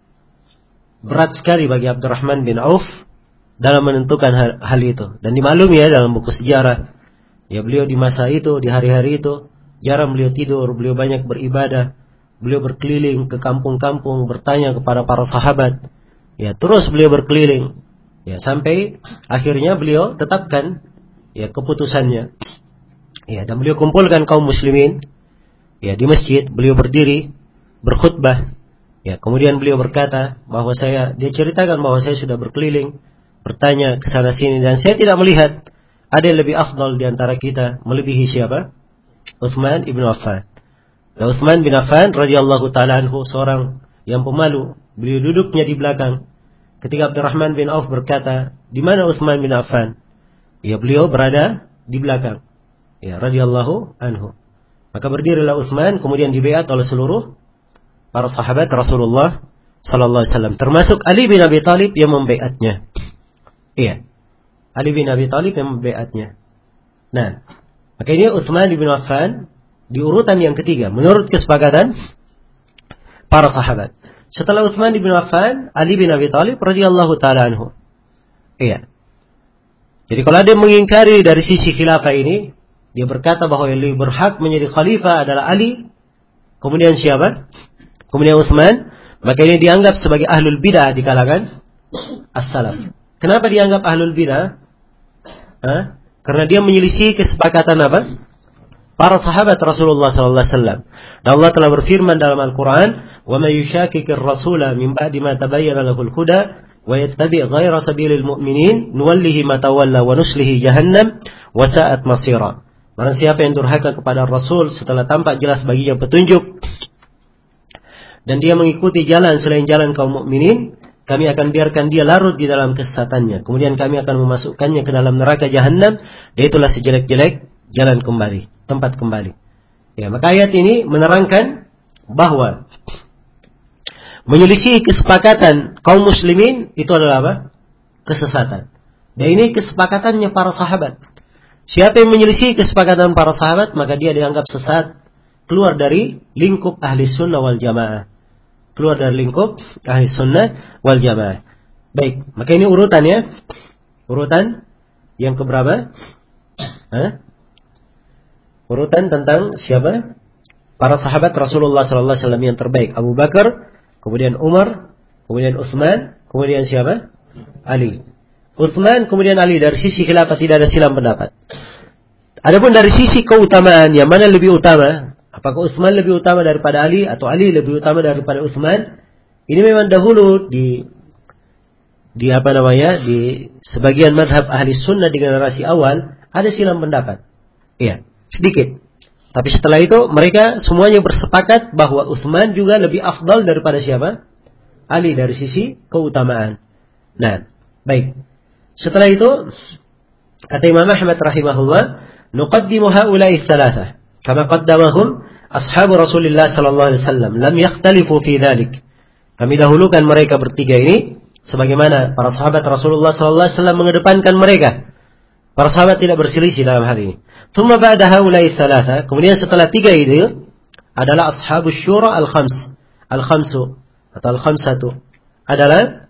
berat sekali bagi Abdurrahman bin Auf dalam menentukan hal itu. Dan dimaklumi ya dalam buku sejarah, ya beliau di masa itu, di hari-hari itu, jarang beliau tidur, beliau banyak beribadah, beliau berkeliling ke kampung-kampung, bertanya kepada para sahabat. Ya, terus beliau berkeliling. Ya, sampai akhirnya beliau tetapkan ya keputusannya. Ya, dan beliau kumpulkan kaum muslimin. Ya, di masjid beliau berdiri berkhutbah. Ya, kemudian beliau berkata bahwa dia ceritakan bahwa saya sudah berkeliling, bertanya ke sana sini, dan saya tidak melihat ada yang lebih afdal di antara kita melebihi siapa? Utsman ibn Affan. Dan Utsman bin Affan radhiyallahu taala anhu seorang yang pemalu, beliau duduknya di belakang. Ketika Abdurrahman bin Auf berkata, "Di mana Utsman bin Affan?" Ya, beliau berada di belakang. Ya, radhiyallahu anhu. Maka berdirilah Utsman, kemudian dibaiat oleh seluruh para sahabat Rasulullah sallallahu alaihi wasallam, termasuk Ali bin Abi Thalib yang membaiatnya. Iya. Ali bin Abi Thalib yang membaiatnya. Nah, maka ini Utsman bin Affan di urutan yang ketiga menurut kesepakatan para sahabat. Setelah Utsman bin Affan, Ali bin Abi Thalib radhiyallahu taala anhu. Iya. Jadi kalau ada yang mengingkari dari sisi khilafah ini, dia berkata bahwa yang lebih berhak menjadi khalifah adalah Ali, kemudian siapa? Kemudian Utsman, maka ini dianggap sebagai ahlul bidah di kalangan as-salaf. Kenapa dianggap ahlul bidah? Karena dia menyelisih kesepakatan apa? Para sahabat Rasulullah sallallahu alaihi wasallam. Dan Allah telah berfirman dalam Al-Qur'an, "Wa may yushaqiqir rasula min ba'di ma tabayyana lahul huda wa yattabi' ghayra sabilil mu'minin nuwallihi ma tawalla wa nuslihi jahannam wa sa'at masira." Barang siapa yang durhaka kepada Rasul setelah tampak jelas baginya petunjuk, dan dia mengikuti jalan selain jalan kaum mukminin, kami akan biarkan dia larut di dalam kesesatannya. Kemudian kami akan memasukkannya ke dalam neraka jahanam, dan itulah sejelek-jelek jalan kembali, tempat kembali. Ya, maka ayat ini menerangkan bahwa menyelisih kesepakatan kaum muslimin itu adalah apa? Kesesatan. Dan ini kesepakatannya para sahabat. Siapa yang menyelisih kesepakatan para sahabat, maka dia dianggap sesat, keluar dari lingkup ahli sunnah wal jamaah. Keluar dari lingkup ahli sunnah wal jamaah. Baik, maka ini urutannya. Urutan yang keberapa? Urutan tentang siapa? Para sahabat Rasulullah sallallahu alaihi wasallam yang terbaik. Abu Bakar, kemudian Umar, kemudian Utsman, kemudian siapa? Ali. Utsman kemudian Ali. Dari sisi khilafah tidak ada silang pendapat. Adapun dari sisi keutamaan, yang mana lebih utama? Apakah Utsman lebih utama daripada Ali atau Ali lebih utama daripada Utsman? Ini memang dahulu di sebagian madhab ahli sunnah di generasi awal ada silang pendapat. Iya, sedikit. Tapi setelah itu mereka semuanya bersepakat bahwa Utsman juga lebih afdal daripada siapa? Ali, dari sisi keutamaan. Nah, baik. Setelah itu kata Imam Ahmad rahimahullah, nuqaddimu haula'i tsalatsa kama qaddamahum ashabu Rasulillah sallallahu alaihi wasallam, lam yakhtalifu fi dzalik. Kami dahulukan mereka bertiga ini sebagaimana para sahabat Rasulullah sallallahu alaihi wasallam mengedepankan mereka. Para sahabat tidak berselisih dalam hal ini. Thumma ba'da haula'i tsalatsa, kemudian setelah tiga itu adalah ashabus syura al-khams. Al-khamsu atau al-khamsatu adalah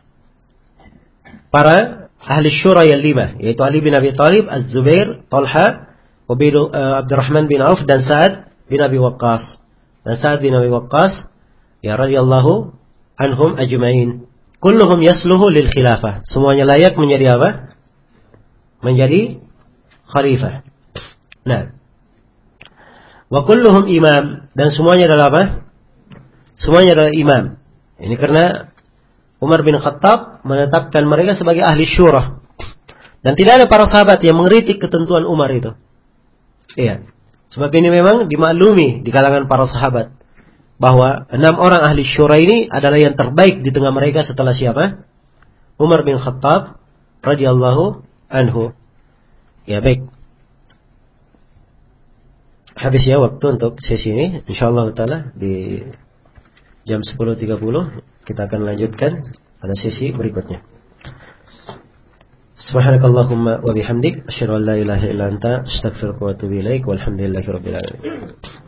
para ahli syura yang lima, yaitu Ali bin Abi Thalib, Az-Zubair, Talha, Abdurrahman bin Auf dan Sa'ad bin Abi Waqqas. Dan Sa'ad bin Abi Waqqas ya radhiyallahu anhum ajma'in. Kulluhum yasluhu lil khilafah. Semuanya layak menjadi apa? Menjadi khalifah. Nah, wa kulluhum imam, dan semuanya adalah apa? Semuanya adalah imam. Ini karena Umar bin Khattab menetapkan mereka sebagai ahli syura. Dan tidak ada para sahabat yang mengkritik ketentuan Umar itu. Iya. Sebab ini memang dimaklumi di kalangan para sahabat bahwa 6 orang ahli syura ini adalah yang terbaik di tengah mereka setelah siapa? Umar bin Khattab radhiyallahu anhu. Ya, baik. Habis ya waktu untuk sesi ini. Insyaallah taala di jam 10.30 kita akan lanjutkan pada sesi berikutnya. Subhanakallahumma wa bihamdik asyhadu an la ilaha illa anta astaghfiruka wa atubu ilaik walhamdulillahirabbil alamin.